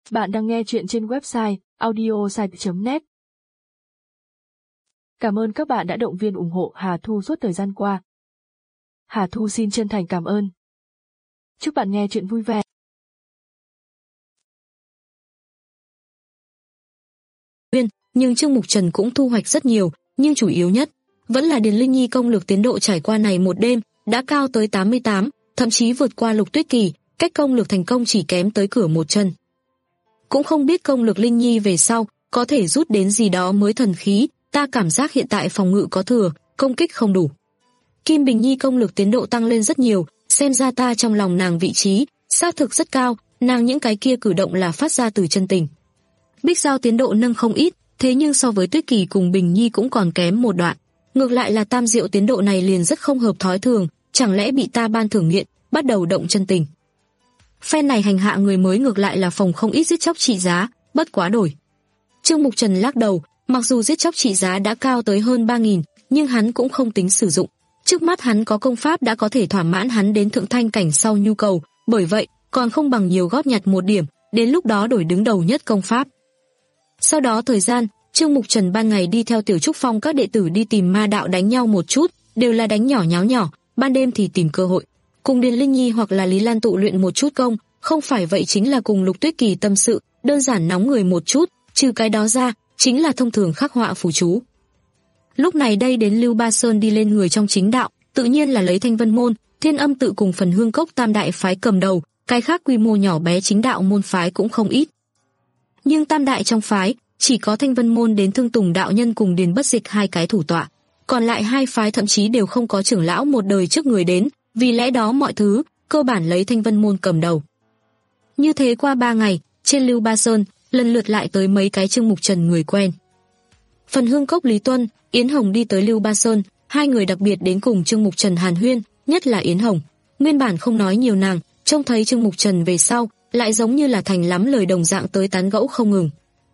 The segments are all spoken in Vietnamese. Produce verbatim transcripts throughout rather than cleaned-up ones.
Bạn đang nghe chuyện trên website audiosite chấm net. Cảm ơn các bạn đã động viên ủng hộ Hà Thu suốt thời gian qua. Hà Thu xin chân thành cảm ơn. Chúc bạn nghe chuyện vui vẻ. Nhưng Trương Mục Trần cũng thu hoạch rất nhiều, nhưng chủ yếu nhất vẫn là Điền Linh Nhi công lực tiến độ trải qua này một đêm đã cao tới tám mươi tám, thậm chí vượt qua Lục Tuyết Kỳ, cách công lực thành công chỉ kém tới cửa một chân. Cũng không biết công lực Linh Nhi về sau có thể rút đến gì đó mới thần khí, ta cảm giác hiện tại phòng ngự có thừa, công kích không đủ. Kim Bình Nhi công lực tiến độ tăng lên rất nhiều, xem ra ta trong lòng nàng vị trí xác thực rất cao, nàng những cái kia cử động là phát ra từ chân tình. Bích Giao tiến độ nâng không ít, thế nhưng so với Tuyết Kỳ cùng Bình Nhi cũng còn kém một đoạn. Ngược lại là Tam Diệu tiến độ này liền rất không hợp thói thường, chẳng lẽ bị ta ban thưởng nghiện, bắt đầu động chân tình. Phen này hành hạ người mới ngược lại là phòng không ít giết chóc trị giá, bất quá đổi. Trương Mục Trần lắc đầu, mặc dù giết chóc trị giá đã cao tới hơn ba nghìn, nhưng hắn cũng không tính sử dụng. Trước mắt hắn có công pháp đã có thể thỏa mãn hắn đến thượng thanh cảnh sau nhu cầu, bởi vậy còn không bằng nhiều góp nhặt một điểm, đến lúc đó đổi đứng đầu nhất công pháp. Sau đó thời gian, Trương Mục Trần ban ngày đi theo Tiểu Trúc Phong các đệ tử đi tìm ma đạo đánh nhau một chút, đều là đánh nhỏ nháo nhỏ, ban đêm thì tìm cơ hội cùng Điền Linh Nhi hoặc là Lý Lan tụ luyện một chút công, không phải vậy chính là cùng Lục Tuyết Kỳ tâm sự, đơn giản nóng người một chút, trừ cái đó ra, chính là thông thường khắc họa phù chú. Lúc này đây đến Lưu Ba Sơn đi lên người trong chính đạo, tự nhiên là lấy Thanh Vân môn, Thiên Âm tự cùng Phần Hương Cốc tam đại phái cầm đầu, cái khác quy mô nhỏ bé chính đạo môn phái cũng không ít. Nhưng tam đại trong phái, chỉ có Thanh Vân môn đến Thương Tùng đạo nhân cùng Điền Bất Dịch hai cái thủ tọa, còn lại hai phái thậm chí đều không có trưởng lão một đời trước người đến, vì lẽ đó mọi thứ cơ bản lấy Thanh Vân môn cầm đầu. Như thế qua ba ngày, trên Lưu Ba Sơn lần lượt lại tới mấy cái Trương Mục Trần người quen. Phần Hương Cốc Lý Tuân, Yến Hồng đi tới Lưu Ba Sơn, hai người đặc biệt đến cùng Trương Mục Trần hàn huyên, nhất là Yến Hồng, nguyên bản không nói nhiều nàng, trông thấy Trương Mục Trần về sau, lại giống như là thành lắm lời đồng dạng tới tán gẫu không ngừng.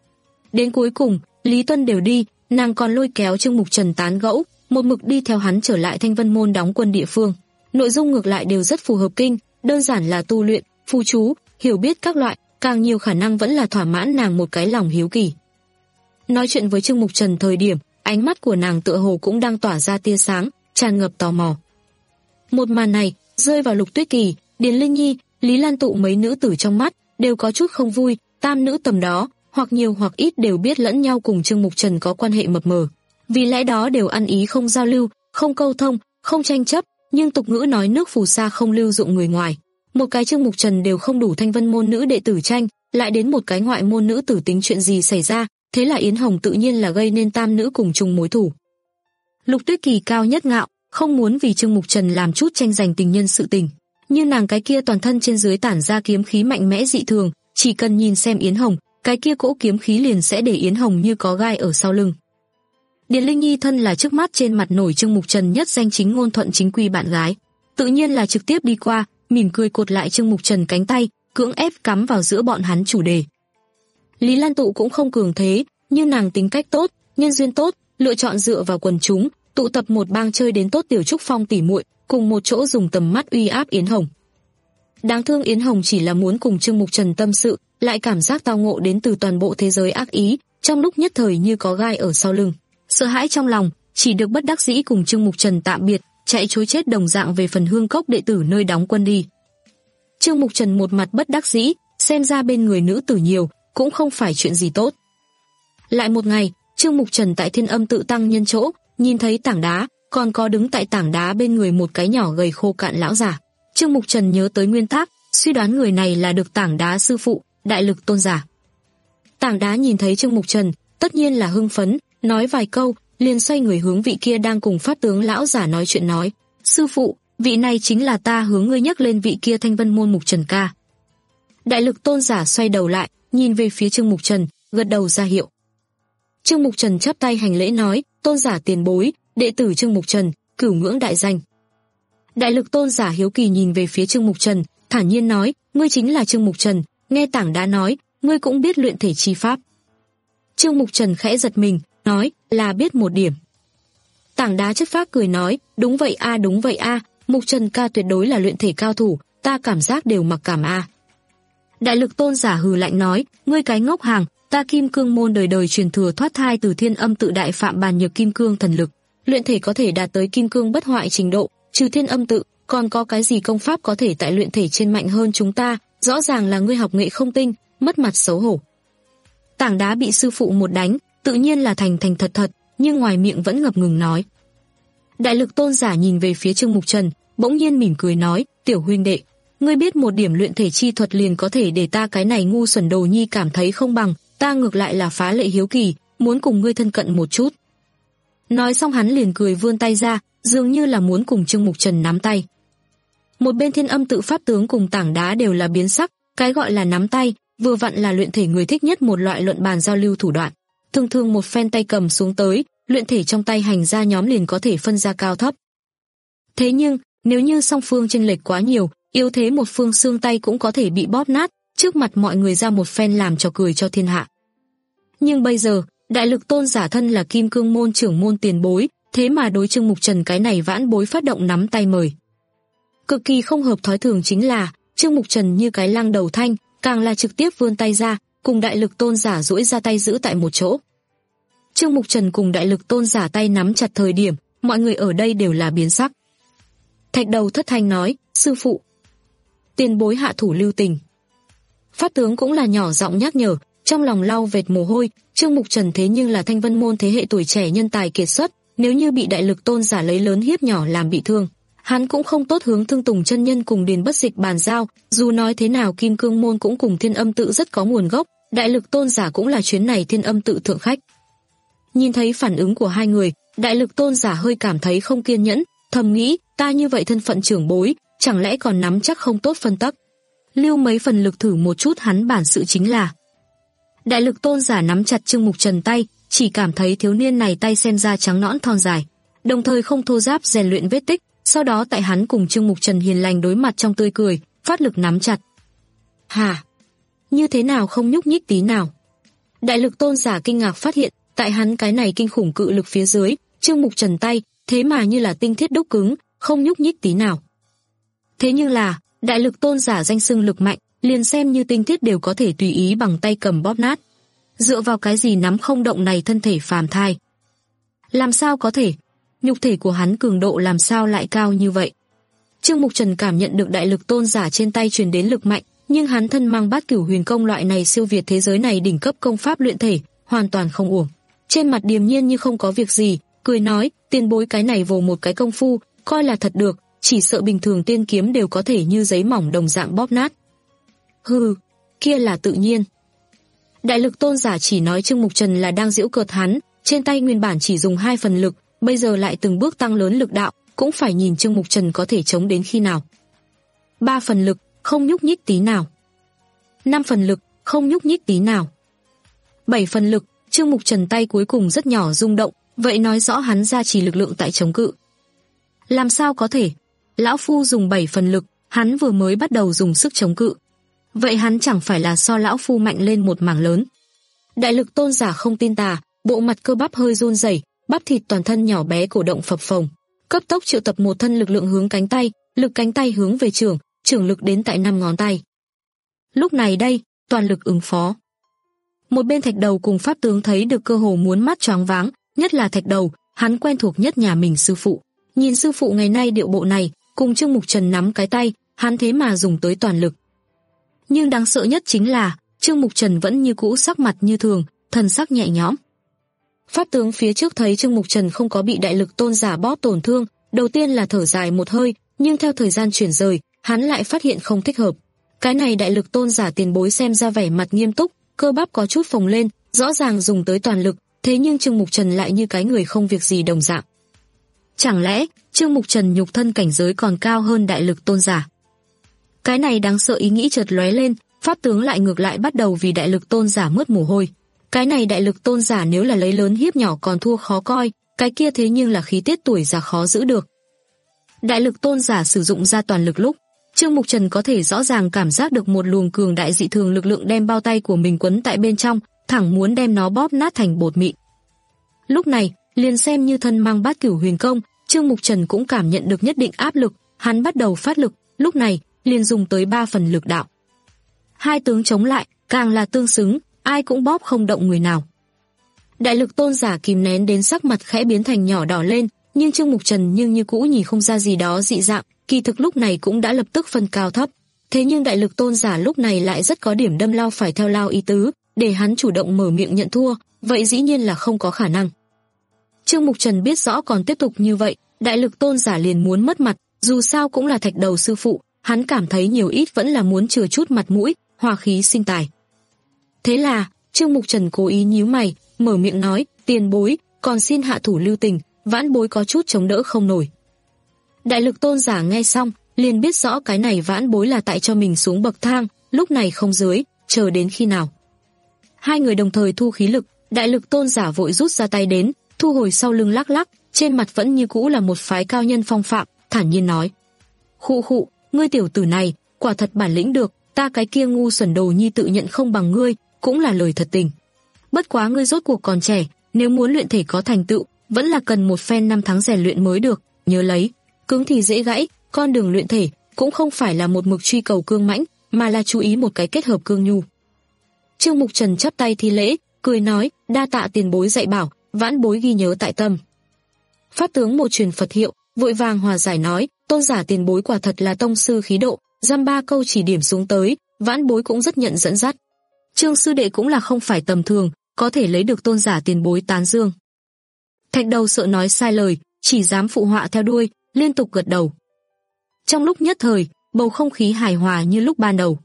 Đến cuối cùng, Lý Tuân đều đi, nàng còn lôi kéo Trương Mục Trần tán gẫu, một mực đi theo hắn trở lại Thanh Vân môn đóng quân địa phương. Nội dung ngược lại đều rất phù hợp kinh, đơn giản là tu luyện, phù chú, hiểu biết các loại, càng nhiều khả năng vẫn là thỏa mãn nàng một cái lòng hiếu kỳ. Nói chuyện với Trương Mục Trần thời điểm, ánh mắt của nàng tựa hồ cũng đang tỏa ra tia sáng, tràn ngập tò mò. Một màn này rơi vào Lục Tuyết Kỳ, Điền Linh Nhi, Lý Lan tụ mấy nữ tử trong mắt, đều có chút không vui, tam nữ tầm đó, hoặc nhiều hoặc ít đều biết lẫn nhau cùng Trương Mục Trần có quan hệ mập mờ. Vì lẽ đó đều ăn ý không giao lưu, không câu thông, không tranh chấp, nhưng tục ngữ nói nước phù sa không lưu dụng người ngoài. Một cái Trương Mục Trần đều không đủ Thanh Vân môn nữ đệ tử tranh, lại đến một cái ngoại môn nữ tử tính chuyện gì xảy ra, thế là Yến Hồng tự nhiên là gây nên tam nữ cùng chung mối thù. Lục Tuyết Kỳ cao nhất ngạo, không muốn vì Trương Mục Trần làm chút tranh giành tình nhân sự tình, nhưng nàng cái kia toàn thân trên dưới tản ra kiếm khí mạnh mẽ dị thường, chỉ cần nhìn xem Yến Hồng, cái kia cỗ kiếm khí liền sẽ để Yến Hồng như có gai ở sau lưng. Điền Linh Nhi thân là trước mắt trên mặt nổi Trương Mục Trần nhất danh chính ngôn thuận chính quy bạn gái, tự nhiên là trực tiếp đi qua, mỉm cười cột lại Trương Mục Trần cánh tay, cưỡng ép cắm vào giữa bọn hắn chủ đề. Lý Lan tụ cũng không cường thế, nhưng nàng tính cách tốt, nhân duyên tốt, lựa chọn dựa vào quần chúng, tụ tập một bang chơi đến tốt Tiểu Trúc Phong tỉ muội, cùng một chỗ dùng tầm mắt uy áp Yến Hồng. Đáng thương Yến Hồng chỉ là muốn cùng Trương Mục Trần tâm sự, lại cảm giác tao ngộ đến từ toàn bộ thế giới ác ý, trong lúc nhất thời như có gai ở sau lưng, sợ hãi trong lòng, chỉ được bất đắc dĩ cùng Trương Mục Trần tạm biệt, chạy trối chết đồng dạng về Phần Hương Cốc đệ tử nơi đóng quân đi. Trương Mục Trần một mặt bất đắc dĩ, xem ra bên người nữ tử nhiều, cũng không phải chuyện gì tốt. Lại một ngày, Trương Mục Trần tại Thiên Âm tự tăng nhân chỗ, nhìn thấy tảng đá, còn có đứng tại tảng đá bên người một cái nhỏ gầy khô cạn lão giả. Trương Mục Trần nhớ tới nguyên tắc, suy đoán người này là được tảng đá sư phụ, Đại Lực tôn giả. Tảng đá nhìn thấy Trương Mục Trần, tất nhiên là hưng phấn, nói vài câu, liền xoay người hướng vị kia đang cùng pháp tướng lão giả nói chuyện nói: "Sư phụ, vị này chính là ta hướng ngươi nhắc lên vị kia Thanh Vân môn Mục Trần ca." Đại Lực tôn giả xoay đầu lại, nhìn về phía Trương Mục Trần, gật đầu ra hiệu. Trương Mục Trần chắp tay hành lễ nói: "Tôn giả tiền bối, đệ tử Trương Mục Trần, cửu ngưỡng đại danh." Đại Lực tôn giả hiếu kỳ nhìn về phía Trương Mục Trần, thản nhiên nói: "Ngươi chính là Trương Mục Trần, nghe tảng đá nói, ngươi cũng biết luyện thể chi pháp." Trương Mục Trần khẽ giật mình, nói: "Là biết một điểm." Tảng đá chất phác cười nói: "Đúng vậy a, đúng vậy a, Mục Trần ca tuyệt đối là luyện thể cao thủ, ta cảm giác đều mặc cảm a." Đại lực tôn giả hừ lạnh nói, ngươi cái ngốc hàng, ta Kim Cương môn đời đời truyền thừa thoát thai từ Thiên Âm tự đại phạm bàn nhược kim cương thần lực, luyện thể có thể đạt tới kim cương bất hoại trình độ, trừ Thiên Âm tự, còn có cái gì công pháp có thể tại luyện thể trên mạnh hơn chúng ta, rõ ràng là ngươi học nghệ không tinh, mất mặt xấu hổ. Tảng đá bị sư phụ một đánh, tự nhiên là thành thành thật thật, nhưng ngoài miệng vẫn ngập ngừng nói. Đại lực tôn giả nhìn về phía Trương Mục Trần, bỗng nhiên mỉm cười nói, tiểu huynh đệ, ngươi biết một điểm luyện thể chi thuật liền có thể để ta cái này ngu xuẩn đồ nhi cảm thấy không bằng, ta ngược lại là phá lệ hiếu kỳ, muốn cùng ngươi thân cận một chút. Nói xong hắn liền cười vươn tay ra, dường như là muốn cùng Trương Mục Trần nắm tay. Một bên Thiên Âm tự pháp tướng cùng tảng đá đều là biến sắc, cái gọi là nắm tay, vừa vặn là luyện thể người thích nhất một loại luận bàn giao lưu thủ đoạn. Thường thường một phen tay cầm xuống tới, luyện thể trong tay hành ra nhóm liền có thể phân ra cao thấp. Thế nhưng, nếu như song phương chênh lệch quá nhiều, yếu thế một phương xương tay cũng có thể bị bóp nát, trước mặt mọi người ra một phen làm trò cười cho thiên hạ. Nhưng bây giờ, đại lực tôn giả thân là Kim Cương môn trưởng môn tiền bối, thế mà đối Trương Mục Trần cái này vãn bối phát động nắm tay mời. Cực kỳ không hợp thói thường chính là, Trương Mục Trần như cái lăng đầu thanh, càng là trực tiếp vươn tay ra, cùng đại lực tôn giả duỗi ra tay giữ tại một chỗ. Trương Mục Trần cùng đại lực tôn giả tay nắm chặt thời điểm, mọi người ở đây đều là biến sắc. Thạch Đầu thất thanh nói, sư phụ, tiền bối hạ thủ lưu tình. Pháp tướng cũng là nhỏ giọng nhắc nhở, trong lòng lau vệt mồ hôi, Trương Mục Trần thế nhưng là Thanh Vân môn thế hệ tuổi trẻ nhân tài kiệt xuất, nếu như bị đại lực tôn giả lấy lớn hiếp nhỏ làm bị thương, hắn cũng không tốt hướng Thương Tùng chân nhân cùng Điền Bất Dịch bàn giao, dù nói thế nào Kim Cương môn cũng cùng Thiên Âm tự rất có nguồn gốc, đại lực tôn giả cũng là chuyến này Thiên Âm tự thượng khách. Nhìn thấy phản ứng của hai người, đại lực tôn giả hơi cảm thấy không kiên nhẫn, thầm nghĩ, ta như vậy thân phận trưởng bối, chẳng lẽ còn nắm chắc không tốt phân tắc. Lưu mấy phần lực thử một chút hắn bản sự chính là. Đại lực tôn giả nắm chặt Trương Mục Trần tay, chỉ cảm thấy thiếu niên này tay xem ra trắng nõn thon dài, đồng thời không thô ráp rèn luyện vết tích, sau đó tại hắn cùng Trương Mục Trần hiền lành đối mặt trong tươi cười, phát lực nắm chặt. Hả? Như thế nào không nhúc nhích tí nào? Đại lực tôn giả kinh ngạc phát hiện, tại hắn cái này kinh khủng cự lực phía dưới, Trương Mục Trần tay, thế mà như là tinh thiết đúc cứng, không nhúc nhích tí nào. Thế nhưng là, đại lực tôn giả danh xưng lực mạnh, liền xem như tinh thiết đều có thể tùy ý bằng tay cầm bóp nát. Dựa vào cái gì nắm không động này thân thể phàm thai? Làm sao có thể? Nhục thể của hắn cường độ làm sao lại cao như vậy? Trương Mục Trần cảm nhận được đại lực tôn giả trên tay truyền đến lực mạnh, nhưng hắn thân mang Bát Cửu Huyền Công loại này siêu việt thế giới này đỉnh cấp công pháp luyện thể, hoàn toàn không uổng. Trên mặt điềm nhiên như không có việc gì, cười nói, tiền bối cái này vồ một cái công phu, coi là thật được, chỉ sợ bình thường tiên kiếm đều có thể như giấy mỏng đồng dạng bóp nát. Hừ, kia là tự nhiên. Đại lực tôn giả chỉ nói Trương Mục Trần là đang giễu cợt hắn, trên tay nguyên bản chỉ dùng hai phần lực, bây giờ lại từng bước tăng lớn lực đạo, cũng phải nhìn Trương Mục Trần có thể chống đến khi nào. Ba phần lực, không nhúc nhích tí nào. Năm phần lực, không nhúc nhích tí nào. Bảy phần lực, Trương Mục Trần tay cuối cùng rất nhỏ rung động, vậy nói rõ hắn gia trì lực lượng tại chống cự. Làm sao có thể? Lão phu dùng bảy phần lực, hắn vừa mới bắt đầu dùng sức chống cự. Vậy hắn chẳng phải là so lão phu mạnh lên một mảng lớn. Đại lực tôn giả không tin tà, bộ mặt cơ bắp hơi run rẩy, bắp thịt toàn thân nhỏ bé cổ động phập phồng. Cấp tốc triệu tập một thân lực lượng hướng cánh tay, lực cánh tay hướng về trưởng, trưởng lực đến tại năm ngón tay. Lúc này đây, toàn lực ứng phó. Một bên Thạch Đầu cùng pháp tướng thấy được cơ hồ muốn mắt choáng váng, nhất là Thạch Đầu, hắn quen thuộc nhất nhà mình sư phụ. Nhìn sư phụ ngày nay điệu bộ này, cùng Trương Mục Trần nắm cái tay, hắn thế mà dùng tới toàn lực. Nhưng đáng sợ nhất chính là, Trương Mục Trần vẫn như cũ sắc mặt như thường, thần sắc nhẹ nhõm. Pháp tướng phía trước thấy Trương Mục Trần không có bị đại lực tôn giả bóp tổn thương, đầu tiên là thở dài một hơi, nhưng theo thời gian chuyển rời, hắn lại phát hiện không thích hợp. Cái này đại lực tôn giả tiền bối xem ra vẻ mặt nghiêm túc, cơ bắp có chút phồng lên, rõ ràng dùng tới toàn lực, thế nhưng Trương Mục Trần lại như cái người không việc gì đồng dạng. Chẳng lẽ, Trương Mục Trần nhục thân cảnh giới còn cao hơn đại lực tôn giả? Cái này đáng sợ ý nghĩ chợt lóe lên, pháp tướng lại ngược lại bắt đầu vì đại lực tôn giả mướt mồ hôi. Cái này đại lực tôn giả nếu là lấy lớn hiếp nhỏ còn thua khó coi, cái kia thế nhưng là khí tiết tuổi già khó giữ được. Đại lực tôn giả sử dụng ra toàn lực lúc, Trương Mục Trần có thể rõ ràng cảm giác được một luồng cường đại dị thường lực lượng đem bao tay của mình quấn tại bên trong, thẳng muốn đem nó bóp nát thành bột mịn. Lúc này, liền xem như thân mang Bát Cửu Huyền Công, Trương Mục Trần cũng cảm nhận được nhất định áp lực, hắn bắt đầu phát lực, lúc này liền dùng tới ba phần lực đạo. Hai tướng chống lại, càng là tương xứng, ai cũng bóp không động người nào. Đại lực tôn giả kìm nén đến sắc mặt khẽ biến thành nhỏ đỏ lên, nhưng Trương Mục Trần nhưng như cũ nhìn không ra gì đó dị dạng, kỳ thực lúc này cũng đã lập tức phân cao thấp. Thế nhưng đại lực tôn giả lúc này lại rất có điểm đâm lao phải theo lao ý tứ, để hắn chủ động mở miệng nhận thua, vậy dĩ nhiên là không có khả năng. Trương Mục Trần biết rõ còn tiếp tục như vậy, đại lực tôn giả liền muốn mất mặt, dù sao cũng là thạch đầu sư phụ, hắn cảm thấy nhiều ít vẫn là muốn chừa chút mặt mũi, hòa khí sinh tài. Thế là, Trương Mục Trần cố ý nhíu mày, mở miệng nói, tiền bối, còn xin hạ thủ lưu tình, vãn bối có chút chống đỡ không nổi. Đại lực tôn giả nghe xong, liền biết rõ cái này vãn bối là tại cho mình xuống bậc thang, lúc này không dưới, chờ đến khi nào. Hai người đồng thời thu khí lực, đại lực tôn giả vội rút ra tay đến, thu hồi sau lưng lắc lắc, trên mặt vẫn như cũ là một phái cao nhân phong phạm, thản nhiên nói. Khụ khụ, ngươi tiểu tử này, quả thật bản lĩnh được, ta cái kia ngu xuẩn đồ nhi tự nhận không bằng ngươi, cũng là lời thật tình. Bất quá ngươi rốt cuộc còn trẻ, nếu muốn luyện thể có thành tựu, vẫn là cần một phen năm tháng rèn luyện mới được, nhớ lấy, cứng thì dễ gãy, con đường luyện thể cũng không phải là một mực truy cầu cương mãnh, mà là chú ý một cái kết hợp cương nhu. Trương Mục Trần chắp tay thi lễ, cười nói, đa tạ tiền bối dạy bảo, vãn bối ghi nhớ tại tâm. Pháp tướng một truyền Phật hiệu, vội vàng hòa giải nói, tôn giả tiền bối quả thật là tông sư khí độ, dăm ba câu chỉ điểm xuống tới, vãn bối cũng rất nhận dẫn dắt. Trương sư đệ cũng là không phải tầm thường, có thể lấy được tôn giả tiền bối tán dương. Thạch đầu sợ nói sai lời, chỉ dám phụ họa theo đuôi, liên tục gật đầu. Trong lúc nhất thời, bầu không khí hài hòa như lúc ban đầu.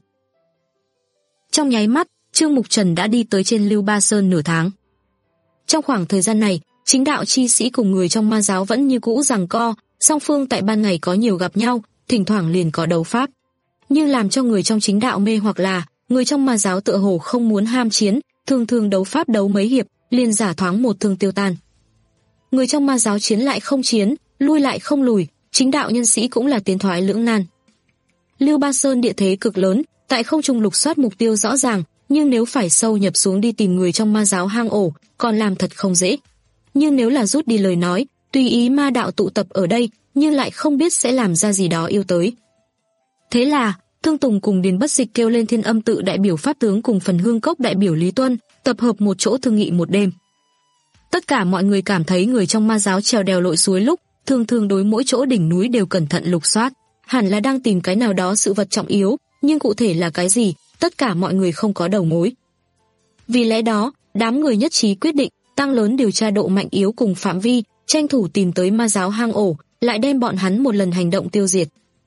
Trong nháy mắt, Trương Mục Trần đã đi tới trên Lưu Ba Sơn nửa tháng. Trong khoảng thời gian này, chính đạo chi sĩ cùng người trong ma giáo vẫn như cũ giằng co, song phương tại ban ngày có nhiều gặp nhau, thỉnh thoảng liền có đấu pháp. Nhưng làm cho người trong chính đạo mê hoặc là, người trong ma giáo tựa hồ không muốn ham chiến, thường thường đấu pháp đấu mấy hiệp, liền giả thoáng một thương tiêu tan. Người trong ma giáo chiến lại không chiến, lui lại không lùi, chính đạo nhân sĩ cũng là tiến thoái lưỡng nan. Lưu Ba Sơn địa thế cực lớn, tại không trung lục soát mục tiêu rõ ràng, nhưng nếu phải sâu nhập xuống đi tìm người trong ma giáo hang ổ, còn làm thật không dễ. Nhưng nếu là rút đi lời nói, tùy ý ma đạo tụ tập ở đây, nhưng lại không biết sẽ làm ra gì đó yêu tới. Thế là, Thương Tùng cùng Điền Bất Dịch kêu lên Thiên Âm tự đại biểu pháp tướng cùng Phần Hương Cốc đại biểu Lý Tuân, tập hợp một chỗ thương nghị một đêm. Tất cả mọi người cảm thấy người trong ma giáo trèo đèo lội suối lúc, thường thường đối mỗi chỗ đỉnh núi đều cẩn thận lục soát, hẳn là đang tìm cái nào đó sự vật trọng yếu, nhưng cụ thể là cái gì, tất cả mọi người không có đầu mối. Vì lẽ đó, đám người nhất trí quyết định tăng lớn điều tra độ mạnh yếu cùng phạm vi, tranh thủ tìm tới ma giáo hang ổ, lại đem bọn hắn một lần hành động tiêu diệt.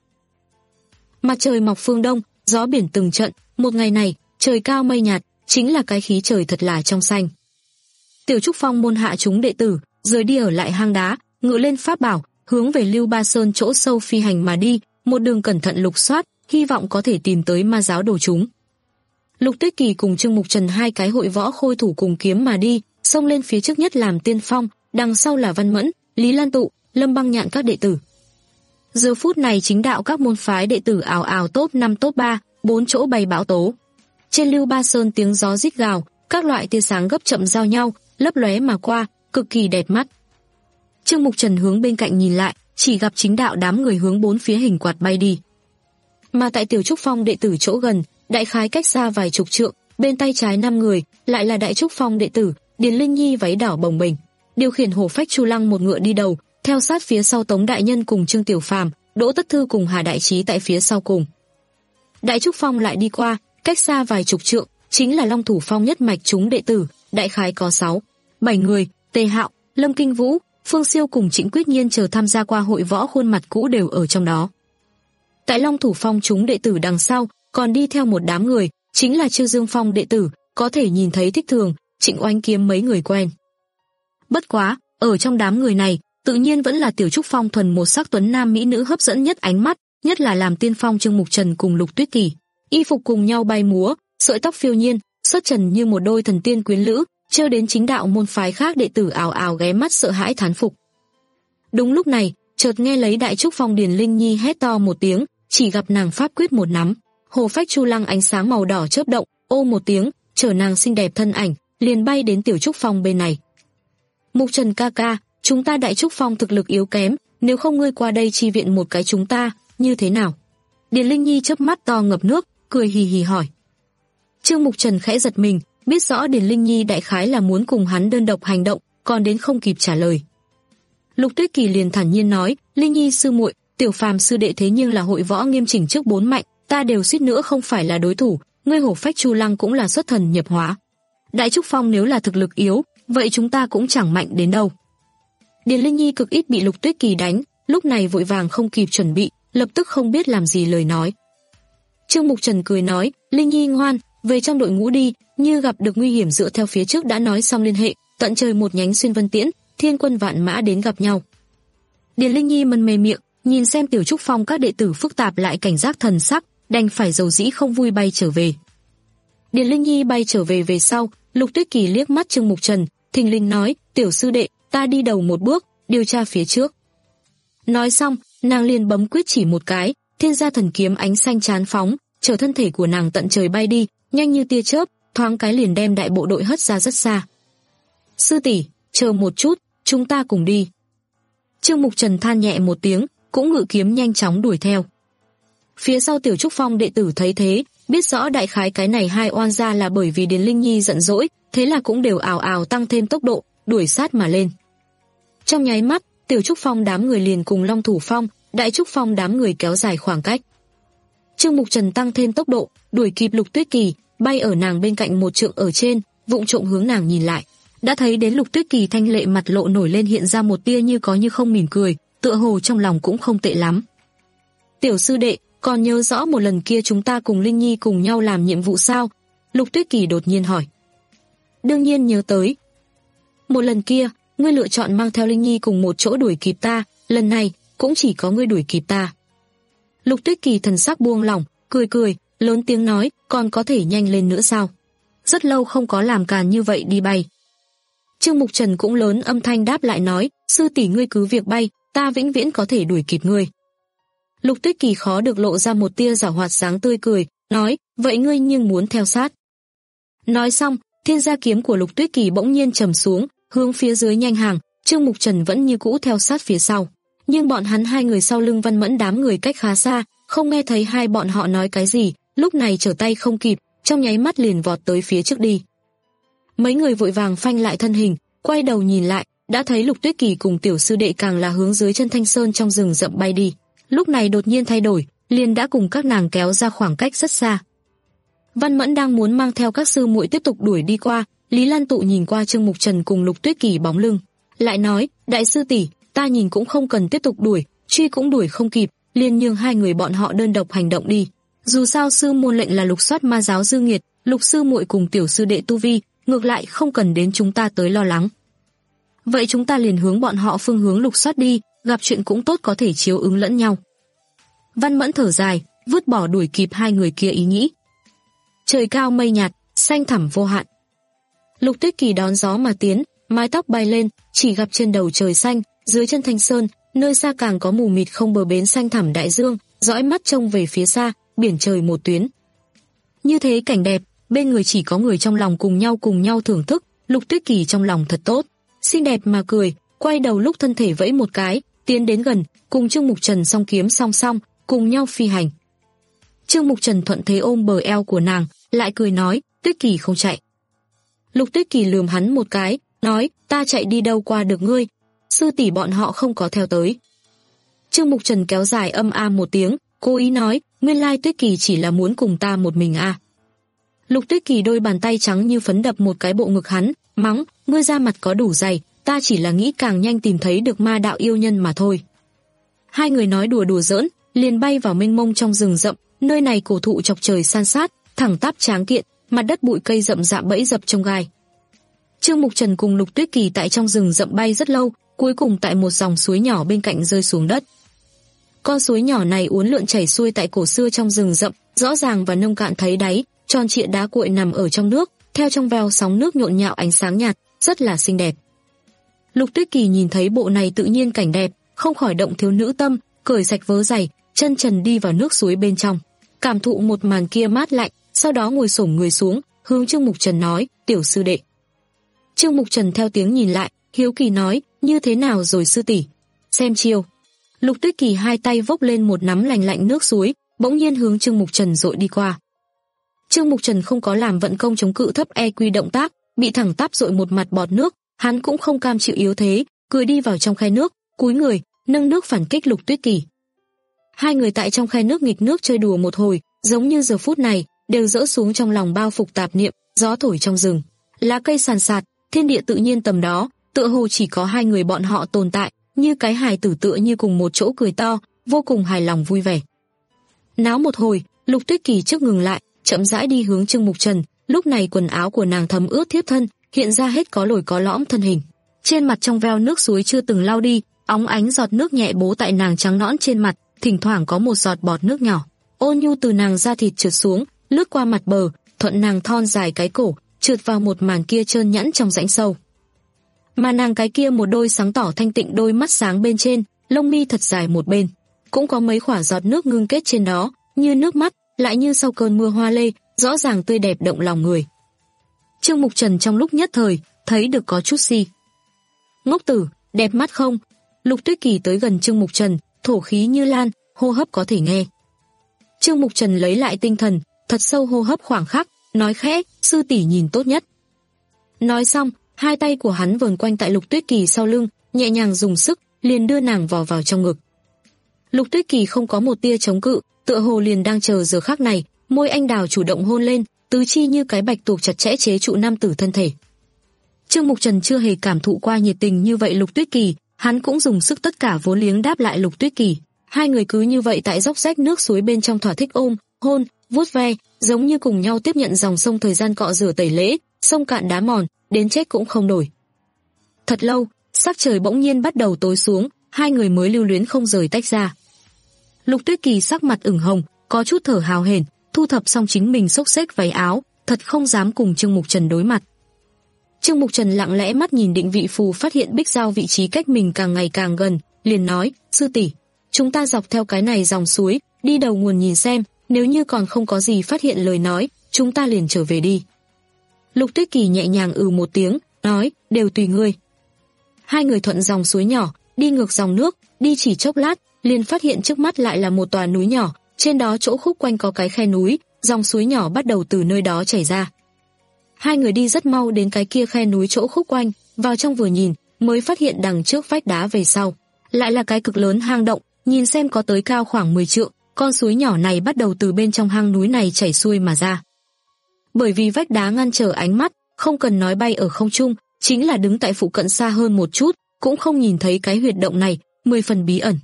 Mặt trời mọc phương đông, gió biển từng trận, một ngày này, trời cao mây nhạt, chính là cái khí trời thật là trong xanh. Tiểu Trúc Phong môn hạ chúng đệ tử, rời đi ở lại hang đá, ngự lên pháp bảo, hướng về Lưu Ba Sơn chỗ sâu phi hành mà đi, một đường cẩn thận lục soát, hy vọng có thể tìm tới ma giáo đồ chúng. Lục Tuyết Kỳ cùng Trương Mục Trần hai cái hội võ khôi thủ cùng kiếm mà đi, xông lên phía trước nhất làm tiên phong, đằng sau là Văn Mẫn, Lý Lan Tụ, Lâm Băng Nhạn các đệ tử. Giờ phút này chính đạo các môn phái đệ tử ào ào top năm top ba, bốn chỗ bày bão tố. Trên Lưu Ba Sơn tiếng gió rít gào, các loại tia sáng gấp chậm giao nhau, lấp lóe mà qua, cực kỳ đẹp mắt. Trương Mục Trần hướng bên cạnh nhìn lại, chỉ gặp chính đạo đám người hướng bốn phía hình quạt bay đi. Mà tại Tiểu Trúc Phong đệ tử chỗ gần, đại khái cách xa vài chục trượng, bên tay trái năm người, lại là Đại Trúc Phong đệ tử, Điền Linh Nhi váy đỏ bồng bềnh, điều khiển hổ phách Chu Lăng một ngựa đi đầu, theo sát phía sau Tống đại nhân cùng Trương Tiểu Phàm, Đỗ Tất Thư cùng Hà Đại Trí tại phía sau cùng. Đại Trúc Phong lại đi qua, cách xa vài chục trượng, chính là Long Thủ Phong nhất mạch chúng đệ tử, đại khái có sáu, bảy người, Tề Hạo, Lâm Kinh Vũ, Phương Siêu cùng Trịnh Quyết Nhiên chờ tham gia qua hội võ khuôn mặt cũ đều ở trong đó. Tại Long Thủ Phong chúng đệ tử đằng sau, còn đi theo một đám người, chính là Chiêu Dương Phong đệ tử, có thể nhìn thấy Thích Thường, Trịnh Oanh Kiếm mấy người quen. Bất quá, ở trong đám người này, tự nhiên vẫn là Tiểu Trúc Phong thuần một sắc tuấn nam mỹ nữ hấp dẫn nhất ánh mắt, nhất là làm tiên phong Trương Mục Trần cùng Lục Tuyết Kỳ, y phục cùng nhau bay múa, sợi tóc phiêu nhiên, xuất trần như một đôi thần tiên quyến lữ, trêu đến chính đạo môn phái khác đệ tử ào ào ghé mắt sợ hãi thán phục. Đúng lúc này, chợt nghe lấy Đại Trúc Phong Điền Linh Nhi hét to một tiếng, chỉ gặp nàng pháp quyết một nắm, hồ phách Chu Lăng ánh sáng màu đỏ chớp động, ô một tiếng, chở nàng xinh đẹp thân ảnh, liền bay đến Tiểu Trúc Phong bên này. Mục Trần ca ca, chúng ta Đại Trúc Phong thực lực yếu kém, nếu không ngươi qua đây chi viện một cái chúng ta, như thế nào? Điền Linh Nhi chớp mắt to ngập nước, cười hì hì hỏi. Trương Mục Trần khẽ giật mình, biết rõ Điền Linh Nhi đại khái là muốn cùng hắn đơn độc hành động, còn đến không kịp trả lời. Lục Tuyết Kỳ liền thản nhiên nói, Linh Nhi sư muội, Tiểu Phàm sư đệ thế nhưng là hội võ nghiêm chỉnh trước bốn mạnh, ta đều suýt nữa không phải là đối thủ, ngươi Hổ Phách Chu Lăng cũng là xuất thần nhập hóa. Đại Trúc Phong nếu là thực lực yếu, vậy chúng ta cũng chẳng mạnh đến đâu. Điền Linh Nhi cực ít bị Lục Tuyết Kỳ đánh, lúc này vội vàng không kịp chuẩn bị, lập tức không biết làm gì lời nói. Trương Mục Trần cười nói, Linh Nhi ngoan, về trong đội ngũ đi, như gặp được nguy hiểm dựa theo phía trước đã nói xong liên hệ, tận trời một nhánh xuyên vân tiễn, thiên quân vạn mã đến gặp nhau. Điền Linh Nhi mân mê miệng, nhìn xem Tiểu Trúc Phong các đệ tử phức tạp lại cảnh giác thần sắc, đành phải dầu dĩ không vui bay trở về. Điền Linh Nhi bay trở về về sau, Lục Tuyết Kỳ liếc mắt Trương Mục Trần, thình lình nói, Tiểu sư đệ, ta đi đầu một bước, điều tra phía trước. Nói xong, nàng liền bấm quyết chỉ một cái, thiên gia thần kiếm ánh xanh chán phóng, chở thân thể của nàng tận trời bay đi, nhanh như tia chớp, thoáng cái liền đem đại bộ đội hất ra rất xa. Sư tỷ, chờ một chút, chúng ta cùng đi. Trương Mục Trần than nhẹ một tiếng, cũng ngự kiếm nhanh chóng đuổi theo. Phía sau Tiểu Trúc Phong đệ tử thấy thế, biết rõ đại khái cái này hai oan gia là bởi vì Điền Linh Nhi giận dỗi, thế là cũng đều ào ào tăng thêm tốc độ, đuổi sát mà lên. Trong nháy mắt, Tiểu Trúc Phong đám người liền cùng Long Thủ Phong, Đại Trúc Phong đám người kéo dài khoảng cách. Trương Mục Trần tăng thêm tốc độ, đuổi kịp Lục Tuyết Kỳ, bay ở nàng bên cạnh một trượng ở trên, vụng trộm hướng nàng nhìn lại. Đã thấy đến Lục Tuyết Kỳ thanh lệ mặt lộ nổi lên hiện ra một tia như có như không mỉm cười, tựa hồ trong lòng cũng không tệ lắm. Tiểu sư đệ, còn nhớ rõ một lần kia chúng ta cùng Linh Nhi cùng nhau làm nhiệm vụ sao? Lục Tuyết Kỳ đột nhiên hỏi. Đương nhiên nhớ tới. Một lần kia, ngươi lựa chọn mang theo Linh Nhi cùng một chỗ đuổi kịp ta, lần này cũng chỉ có ngươi đuổi kịp ta. Lục Tuyết Kỳ thần sắc buông lỏng, cười cười, lớn tiếng nói, còn có thể nhanh lên nữa sao? Rất lâu không có làm càn như vậy đi bay. Trương Mục Trần cũng lớn âm thanh đáp lại nói, sư tỷ ngươi cứ việc bay, ta vĩnh viễn có thể đuổi kịp ngươi. Lục Tuyết Kỳ khó được lộ ra một tia giảo hoạt sáng tươi cười, nói, vậy ngươi nhưng muốn theo sát. Nói xong, thiên gia kiếm của Lục Tuyết Kỳ bỗng nhiên trầm xuống, hướng phía dưới nhanh hàng, Trương Mục Trần vẫn như cũ theo sát phía sau. Nhưng bọn hắn hai người sau lưng Văn Mẫn đám người cách khá xa, không nghe thấy hai bọn họ nói cái gì, lúc này trở tay không kịp, trong nháy mắt liền vọt tới phía trước đi. Mấy người vội vàng phanh lại thân hình, quay đầu nhìn lại, đã thấy Lục Tuyết Kỳ cùng tiểu sư đệ càng là hướng dưới chân Thanh Sơn trong rừng rậm bay đi. Lúc này đột nhiên thay đổi, liền đã cùng các nàng kéo ra khoảng cách rất xa. Văn Mẫn đang muốn mang theo các sư muội tiếp tục đuổi đi qua, Lý Lan Tụ nhìn qua Trương Mục Trần cùng Lục Tuyết Kỳ bóng lưng, lại nói, đại sư tỷ, ta nhìn cũng không cần tiếp tục đuổi, truy cũng đuổi không kịp, liền nhường hai người bọn họ đơn độc hành động đi. Dù sao sư môn lệnh là lục soát ma giáo dư nghiệt, Lục sư muội cùng tiểu sư đệ tu vi, ngược lại không cần đến chúng ta tới lo lắng. Vậy chúng ta liền hướng bọn họ phương hướng lục soát đi, gặp chuyện cũng tốt có thể chiếu ứng lẫn nhau. Văn Mẫn thở dài, vứt bỏ đuổi kịp hai người kia ý nghĩ. Trời cao mây nhạt, xanh thẳm vô hạn. Lục Tuyết Kỳ đón gió mà tiến, mái tóc bay lên, chỉ gặp trên đầu trời xanh, dưới chân Thanh Sơn, nơi xa càng có mù mịt không bờ bến xanh thẳm đại dương, dõi mắt trông về phía xa, biển trời một tuyến. Như thế cảnh đẹp, bên người chỉ có người trong lòng cùng nhau cùng nhau thưởng thức, Lục Tuyết Kỳ trong lòng thật tốt, xinh đẹp mà cười, quay đầu lúc thân thể vẫy một cái, tiến đến gần, cùng Trương Mục Trần song kiếm song song, cùng nhau phi hành. Trương Mục Trần thuận thế ôm bờ eo của nàng, lại cười nói, Tuyết Kỳ không chạy. Lục Tuyết Kỳ lườm hắn một cái, nói, ta chạy đi đâu qua được ngươi, sư tỷ bọn họ không có theo tới. Trương Mục Trần kéo dài âm a một tiếng, cố ý nói, nguyên lai Tuyết Kỳ chỉ là muốn cùng ta một mình à. Lục Tuyết Kỳ đôi bàn tay trắng như phấn đập một cái bộ ngực hắn, mắng, ngươi da mặt có đủ dày, ta chỉ là nghĩ càng nhanh tìm thấy được ma đạo yêu nhân mà thôi. Hai người nói đùa đùa giỡn, liền bay vào mênh mông trong rừng rậm, nơi này cổ thụ chọc trời san sát, thẳng tắp tráng kiện, mặt đất bụi cây rậm rạp bẫy dập trông gai. Trương Mục Trần cùng Lục Tuyết Kỳ tại trong rừng rậm bay rất lâu, cuối cùng tại một dòng suối nhỏ bên cạnh rơi xuống đất. Con suối nhỏ này uốn lượn chảy xuôi tại cổ xưa trong rừng rậm, rõ ràng và nông cạn thấy đáy, tròn trịa đá cuội nằm ở trong nước, theo trong veo sóng nước nhộn nhạo ánh sáng nhạt, rất là xinh đẹp. Lục Tuyết Kỳ nhìn thấy bộ này tự nhiên cảnh đẹp, không khỏi động thiếu nữ tâm, cởi sạch vớ giày, chân trần đi vào nước suối bên trong, cảm thụ một màn kia mát lạnh, sau đó ngồi xổm người xuống, hướng Trương Mục Trần nói, tiểu sư đệ. Trương Mục Trần theo tiếng nhìn lại, hiếu kỳ nói, như thế nào rồi sư tỷ? Xem chiêu. Lục Tuyết Kỳ hai tay vốc lên một nắm lành lạnh nước suối, bỗng nhiên hướng Trương Mục Trần dội đi qua. Trương Mục Trần không có làm vận công chống cự thấp e quy động tác, bị thẳng tắp dội một mặt bọt nước, hắn cũng không cam chịu yếu thế, cười đi vào trong khe nước, cúi người, nâng nước phản kích Lục Tuyết Kỳ. Hai người tại trong khe nước nghịch nước chơi đùa một hồi, giống như giờ phút này đều dỡ xuống trong lòng bao phục tạp niệm, gió thổi trong rừng, lá cây sàn sạt, thiên địa tự nhiên tầm đó, tựa hồ chỉ có hai người bọn họ tồn tại, như cái hài tử tựa như cùng một chỗ cười to, vô cùng hài lòng vui vẻ. Náo một hồi, Lục Tuyết Kỳ trước ngừng lại, chậm rãi đi hướng Trương Mục Trần, lúc này quần áo của nàng thấm ướt thiếp thân, hiện ra hết có lồi có lõm thân hình. Trên mặt trong veo nước suối chưa từng lau đi, óng ánh giọt nước nhẹ bố tại nàng trắng nõn trên mặt, thỉnh thoảng có một giọt bọt nước nhỏ, ôn nhu từ nàng da thịt trượt xuống, lướt qua mặt bờ, thuận nàng thon dài cái cổ, trượt vào một màn kia trơn nhẵn trong rãnh sâu. Mà nàng cái kia một đôi sáng tỏ thanh tịnh đôi mắt sáng bên trên, lông mi thật dài một bên, cũng có mấy khỏa giọt nước ngưng kết trên đó, như nước mắt, lại như sau cơn mưa hoa lê, rõ ràng tươi đẹp động lòng người. Trương Mục Trần trong lúc nhất thời thấy được có chút si. Ngốc tử, đẹp mắt không? Lục Tuyết Kỳ tới gần Trương Mục Trần, thổ khí như lan, hô hấp có thể nghe. Trương Mục Trần lấy lại tinh thần, thật sâu hô hấp khoảng khắc, nói khẽ, sư tỷ nhìn tốt nhất. Nói xong, hai tay của hắn vờn quanh tại Lục Tuyết Kỳ sau lưng, nhẹ nhàng dùng sức, liền đưa nàng vò vào trong ngực. Lục Tuyết Kỳ không có một tia chống cự, tựa hồ liền đang chờ giờ khắc này, môi anh đào chủ động hôn lên, tứ chi như cái bạch tuộc chặt chẽ chế trụ nam tử thân thể. Trương Mục Trần chưa hề cảm thụ qua nhiệt tình như vậy Lục Tuyết Kỳ, hắn cũng dùng sức tất cả vốn liếng đáp lại Lục Tuyết Kỳ. Hai người cứ như vậy tại dốc rách nước suối bên trong thỏa thích ôm, hôn, vuốt ve, giống như cùng nhau tiếp nhận dòng sông thời gian cọ rửa tẩy lễ, sông cạn đá mòn, đến chết cũng không đổi. Thật lâu, sắc trời bỗng nhiên bắt đầu tối xuống, hai người mới lưu luyến không rời tách ra. Lục Tuyết Kỳ sắc mặt ửng hồng, có chút thở hào hển, thu thập xong chính mình xốc xếch váy áo, thật không dám cùng Trương Mục Trần đối mặt. Trương Mục Trần lặng lẽ mắt nhìn định vị phù, phát hiện Bích Giao vị trí cách mình càng ngày càng gần, liền nói, sư tỷ, chúng ta dọc theo cái này dòng suối, đi đầu nguồn nhìn xem, nếu như còn không có gì phát hiện lời nói, chúng ta liền trở về đi. Lục Tuyết Kỳ nhẹ nhàng ừ một tiếng, nói, đều tùy ngươi. Hai người thuận dòng suối nhỏ, đi ngược dòng nước, đi chỉ chốc lát, liền phát hiện trước mắt lại là một tòa núi nhỏ, trên đó chỗ khúc quanh có cái khe núi, dòng suối nhỏ bắt đầu từ nơi đó chảy ra. Hai người đi rất mau đến cái kia khe núi chỗ khúc quanh, vào trong vừa nhìn, mới phát hiện đằng trước vách đá về sau, lại là cái cực lớn hang động, nhìn xem có tới cao khoảng mười trượng, con suối nhỏ này bắt đầu từ bên trong hang núi này chảy xuôi mà ra. Bởi vì vách đá ngăn trở ánh mắt, không cần nói bay ở không trung, chính là đứng tại phụ cận xa hơn một chút, cũng không nhìn thấy cái huyệt động này, mười phần bí ẩn.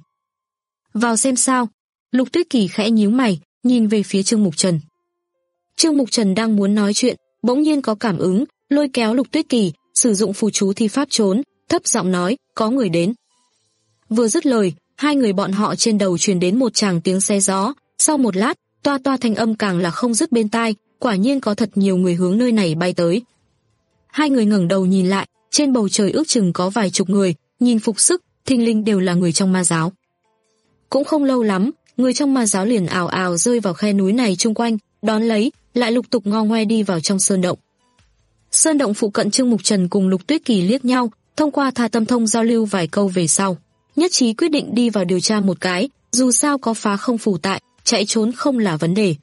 Vào xem sao? Lục Tuyết Kỳ khẽ nhíu mày, nhìn về phía Trương Mục Trần. Trương Mục Trần đang muốn nói chuyện, bỗng nhiên có cảm ứng, lôi kéo Lục Tuyết Kỳ, sử dụng phù chú thi pháp trốn, thấp giọng nói, có người đến. Vừa dứt lời, hai người bọn họ trên đầu truyền đến một tràng tiếng xe gió, sau một lát, toa toa thanh âm càng là không dứt bên tai, quả nhiên có thật nhiều người hướng nơi này bay tới. Hai người ngẩng đầu nhìn lại, trên bầu trời ước chừng có vài chục người, nhìn phục sức, thình lình đều là người trong ma giáo. Cũng không lâu lắm, người trong ma giáo liền ào ào rơi vào khe núi này chung quanh, đón lấy, lại lục tục ngo ngoe đi vào trong sơn động. Sơn động phụ cận Trương Mục Trần cùng Lục Tuyết Kỳ liếc nhau, thông qua Tha Tâm Thông giao lưu vài câu về sau, nhất trí quyết định đi vào điều tra một cái, dù sao có phá không phù tại, chạy trốn không là vấn đề.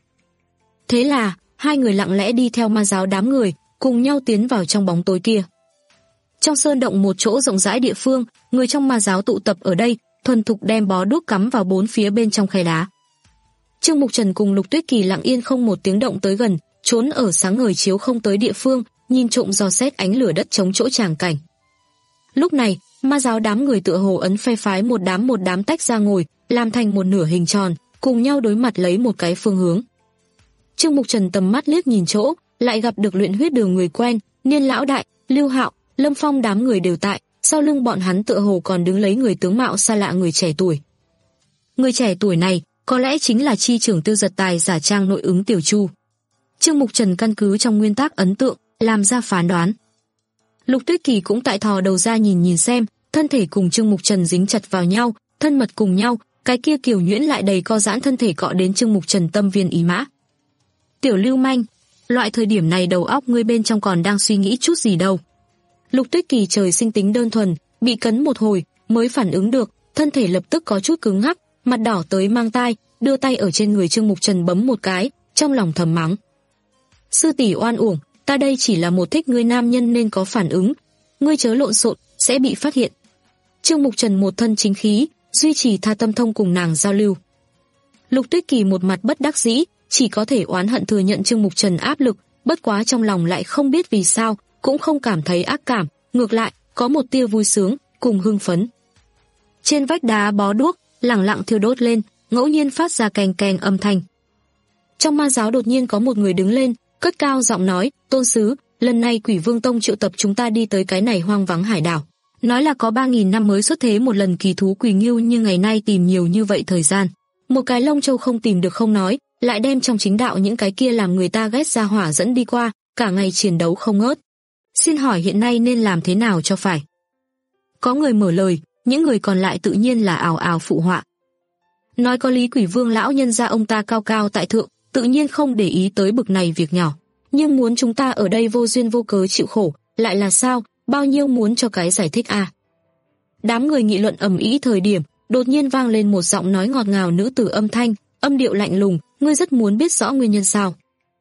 Thế là, hai người lặng lẽ đi theo ma giáo đám người, cùng nhau tiến vào trong bóng tối kia. Trong sơn động một chỗ rộng rãi địa phương, người trong ma giáo tụ tập ở đây, thuần thục đem bó đuốc cắm vào bốn phía bên trong khe đá. Trương Mục Trần cùng Lục Tuyết Kỳ lặng yên không một tiếng động tới gần, trốn ở sáng ngời chiếu không tới địa phương, nhìn trộm dò xét ánh lửa đất chống chỗ tràng cảnh. Lúc này, ma giáo đám người tựa hồ ấn phe phái một đám một đám tách ra ngồi, làm thành một nửa hình tròn, cùng nhau đối mặt lấy một cái phương hướng. Trương Mục Trần tầm mắt liếc nhìn chỗ, lại gặp được luyện huyết đường người quen, Niên lão đại, Lưu Hạo, Lâm Phong đám người đều tại, sau lưng bọn hắn tựa hồ còn đứng lấy người tướng mạo xa lạ người trẻ tuổi. Người trẻ tuổi này, có lẽ chính là chi trưởng Tiêu Giật Tài giả trang nội ứng Tiểu Chu. Trương Mục Trần căn cứ trong nguyên tắc ấn tượng, làm ra phán đoán. Lục Tuyết Kỳ cũng tại thò đầu ra nhìn nhìn xem, thân thể cùng Trương Mục Trần dính chặt vào nhau, thân mật cùng nhau, cái kia kiều nhuyễn lại đầy co giãn thân thể cọ đến Trương Mục Trần tâm viên ý mã. Tiểu lưu manh, loại thời điểm này đầu óc ngươi bên trong còn đang suy nghĩ chút gì đâu. Lục Tuyết Kỳ trời sinh tính đơn thuần, bị cấn một hồi mới phản ứng được, thân thể lập tức có chút cứng ngắc, mặt đỏ tới mang tai, đưa tay ở trên người Trương Mục Trần bấm một cái, trong lòng thầm mắng. sư tỷ oan uổng, ta đây chỉ là một thích ngươi nam nhân nên có phản ứng, ngươi chớ lộn xộn, sẽ bị phát hiện. Trương Mục Trần một thân chính khí, duy trì tha tâm thông cùng nàng giao lưu. Lục Tuyết Kỳ một mặt bất đắc dĩ, chỉ có thể oán hận thừa nhận Trương Mục Trần áp lực, bất quá trong lòng lại không biết vì sao, cũng không cảm thấy ác cảm, ngược lại, có một tia vui sướng, cùng hưng phấn. Trên vách đá bó đuốc, lẳng lặng thiêu đốt lên, ngẫu nhiên phát ra keng keng âm thanh. Trong ma giáo đột nhiên có một người đứng lên, cất cao giọng nói, tôn sứ, lần này Quỷ Vương Tông triệu tập chúng ta đi tới cái này hoang vắng hải đảo. Nói là có ba nghìn năm mới xuất thế một lần kỳ thú Quỷ Ngưu, nhưng ngày nay tìm nhiều như vậy thời gian. Một cái lông châu không tìm được không nói, lại đem trong chính đạo những cái kia làm người ta ghét ra hỏa dẫn đi qua, cả ngày chiến đấu không ngớt. Xin hỏi hiện nay nên làm thế nào cho phải? Có người mở lời, những người còn lại tự nhiên là ào ào phụ họa. Nói có lý, Quỷ Vương lão nhân gia ông ta cao cao tại thượng, tự nhiên không để ý tới bực này việc nhỏ. Nhưng muốn chúng ta ở đây vô duyên vô cớ chịu khổ, lại là sao, bao nhiêu muốn cho cái giải thích à? Đám người nghị luận ầm ĩ thời điểm, đột nhiên vang lên một giọng nói ngọt ngào nữ tử âm thanh, âm điệu lạnh lùng, ngươi rất muốn biết rõ nguyên nhân sao?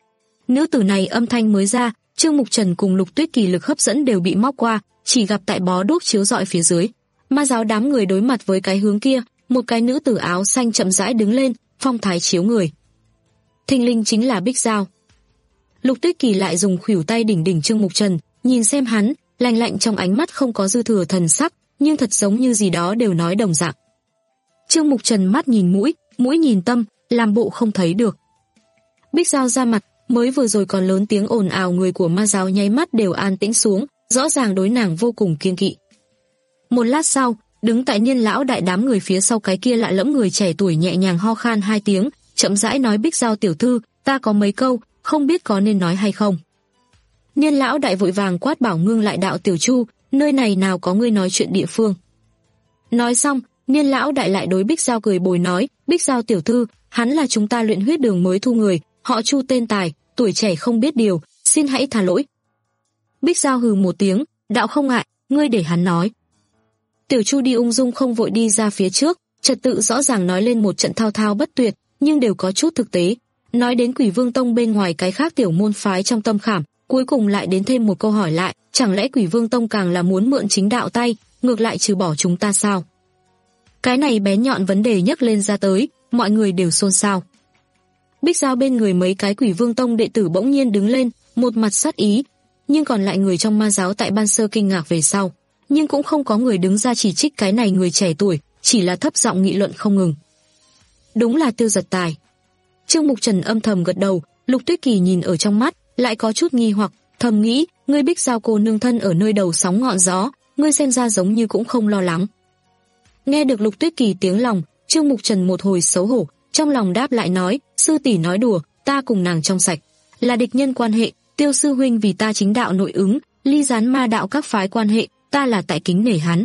Nữ tử này âm thanh mới ra, Trương Mục Trần cùng Lục Tuyết Kỳ lực hấp dẫn đều bị móc qua, chỉ gặp tại bó đuốc chiếu rọi phía dưới. Ma giáo đám người đối mặt với cái hướng kia, một cái nữ tử áo xanh chậm rãi đứng lên, phong thái chiếu người. Thình lình chính là Bích Giao. Lục Tuyết Kỳ lại dùng khuỷu tay đỉnh đỉnh Trương Mục Trần, nhìn xem hắn, lạnh lạnh trong ánh mắt không có dư thừa thần sắc, nhưng thật giống như gì đó đều nói đồng dạng. Trương Mục Trần mắt nhìn mũi, mũi nhìn tâm, làm bộ không thấy được. Bích Giao ra mặt, mới vừa rồi còn lớn tiếng ồn ào người của ma giáo nháy mắt đều an tĩnh xuống, rõ ràng đối nàng vô cùng kiêng kỵ. Một lát sau, đứng tại Niên lão đại đám người phía sau cái kia lạ lẫm người trẻ tuổi nhẹ nhàng ho khan hai tiếng, chậm rãi nói, Bích Giao tiểu thư, ta có mấy câu, không biết có nên nói hay không. Niên lão đại vội vàng quát bảo, ngưng lại đạo tiểu Chu, nơi này nào có ngươi nói chuyện địa phương. Nói xong, Niên lão đại lại đối Bích Giao cười bồi nói, Bích Giao tiểu thư, hắn là chúng ta luyện huyết đường mới thu người, họ Chu tên Tài, tuổi trẻ không biết điều, xin hãy tha lỗi. Bích Giao hừ một tiếng, đạo không ngại, ngươi để hắn nói. Tiểu Chu đi ung dung không vội đi ra phía trước, trật tự rõ ràng nói lên một trận thao thao bất tuyệt, nhưng đều có chút thực tế. Nói đến Quỷ Vương Tông bên ngoài cái khác tiểu môn phái trong tâm khảm, cuối cùng lại đến thêm một câu hỏi lại, chẳng lẽ Quỷ Vương Tông càng là muốn mượn chính đạo tay, ngược lại trừ bỏ chúng ta sao? Cái này bén nhọn vấn đề nhấc lên ra tới, mọi người đều xôn xao. Bích Giao bên người mấy cái Quỷ Vương Tông đệ tử bỗng nhiên đứng lên, một mặt sát ý, nhưng còn lại người trong ma giáo tại ban sơ kinh ngạc về sau, nhưng cũng không có người đứng ra chỉ trích cái này người trẻ tuổi, chỉ là thấp giọng nghị luận không ngừng. Đúng là Tiêu Giật Tài. Trương Mục Trần âm thầm gật đầu, Lục Tuyết Kỳ nhìn ở trong mắt, lại có chút nghi hoặc, thầm nghĩ, ngươi Bích Giao cô nương thân ở nơi đầu sóng ngọn gió, ngươi xem ra giống như cũng không lo lắng. Nghe được Lục Tuyết Kỳ tiếng lòng, Trương Mục Trần một hồi xấu hổ, trong lòng đáp lại nói, sư tỷ nói đùa, ta cùng nàng trong sạch, là địch nhân quan hệ, Tiêu sư huynh vì ta chính đạo nội ứng, ly gián ma đạo các phái quan hệ, ta là tại kính nể hắn.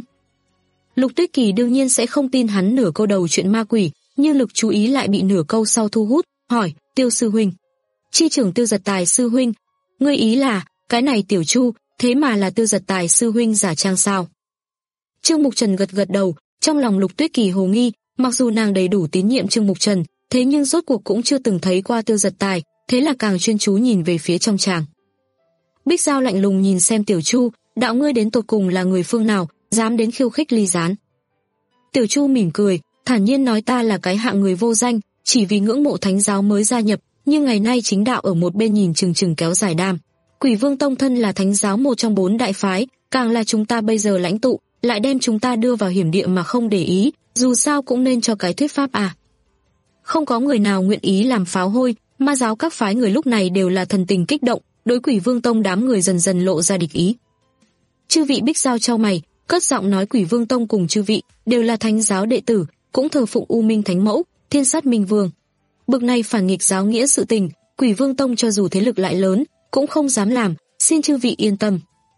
Lục Tuyết Kỳ đương nhiên sẽ không tin hắn nửa câu đầu chuyện ma quỷ, nhưng lực chú ý lại bị nửa câu sau thu hút, hỏi, Tiêu sư huynh, chi trưởng Tiêu Giật Tài sư huynh, ngươi ý là, cái này tiểu Chu, thế mà là Tiêu Giật Tài sư huynh giả trang sao? Trương Mục Trần gật gật đầu, trong lòng Lục Tuyết Kỳ hồ nghi, mặc dù nàng đầy đủ tín nhiệm Trương Mục Trần, thế nhưng rốt cuộc cũng chưa từng thấy qua Tiêu Giật Tài, thế là càng chuyên chú nhìn về phía trong tràng. Bích Giao lạnh lùng nhìn xem tiểu Chu, đạo ngươi đến tột cùng là người phương nào, dám đến khiêu khích ly gián. Tiểu Chu mỉm cười, thản nhiên nói, ta là cái hạng người vô danh, chỉ vì ngưỡng mộ thánh giáo mới gia nhập, nhưng ngày nay chính đạo ở một bên nhìn chừng chừng kéo dài đam. Quỷ Vương Tông thân là thánh giáo một trong bốn đại phái, càng là chúng ta bây giờ lãnh tụ, lại đem chúng ta đưa vào hiểm địa mà không để ý, dù sao cũng nên cho cái thuyết pháp à. Không có người nào nguyện ý làm pháo hôi, ma giáo các phái người lúc này đều là thần tình kích động, đối Quỷ Vương Tông đám người dần dần lộ ra địch ý. Chư vị Bích Giao chau mày, cất giọng nói, Quỷ Vương Tông cùng chư vị đều là thánh giáo đệ tử, cũng thờ phụng U Minh Thánh Mẫu, Thiên Sát Minh Vương. Bực này phản nghịch giáo nghĩa sự tình, Quỷ Vương Tông cho dù thế lực lại lớn, cũng không dám làm, xin chư vị yên tâm.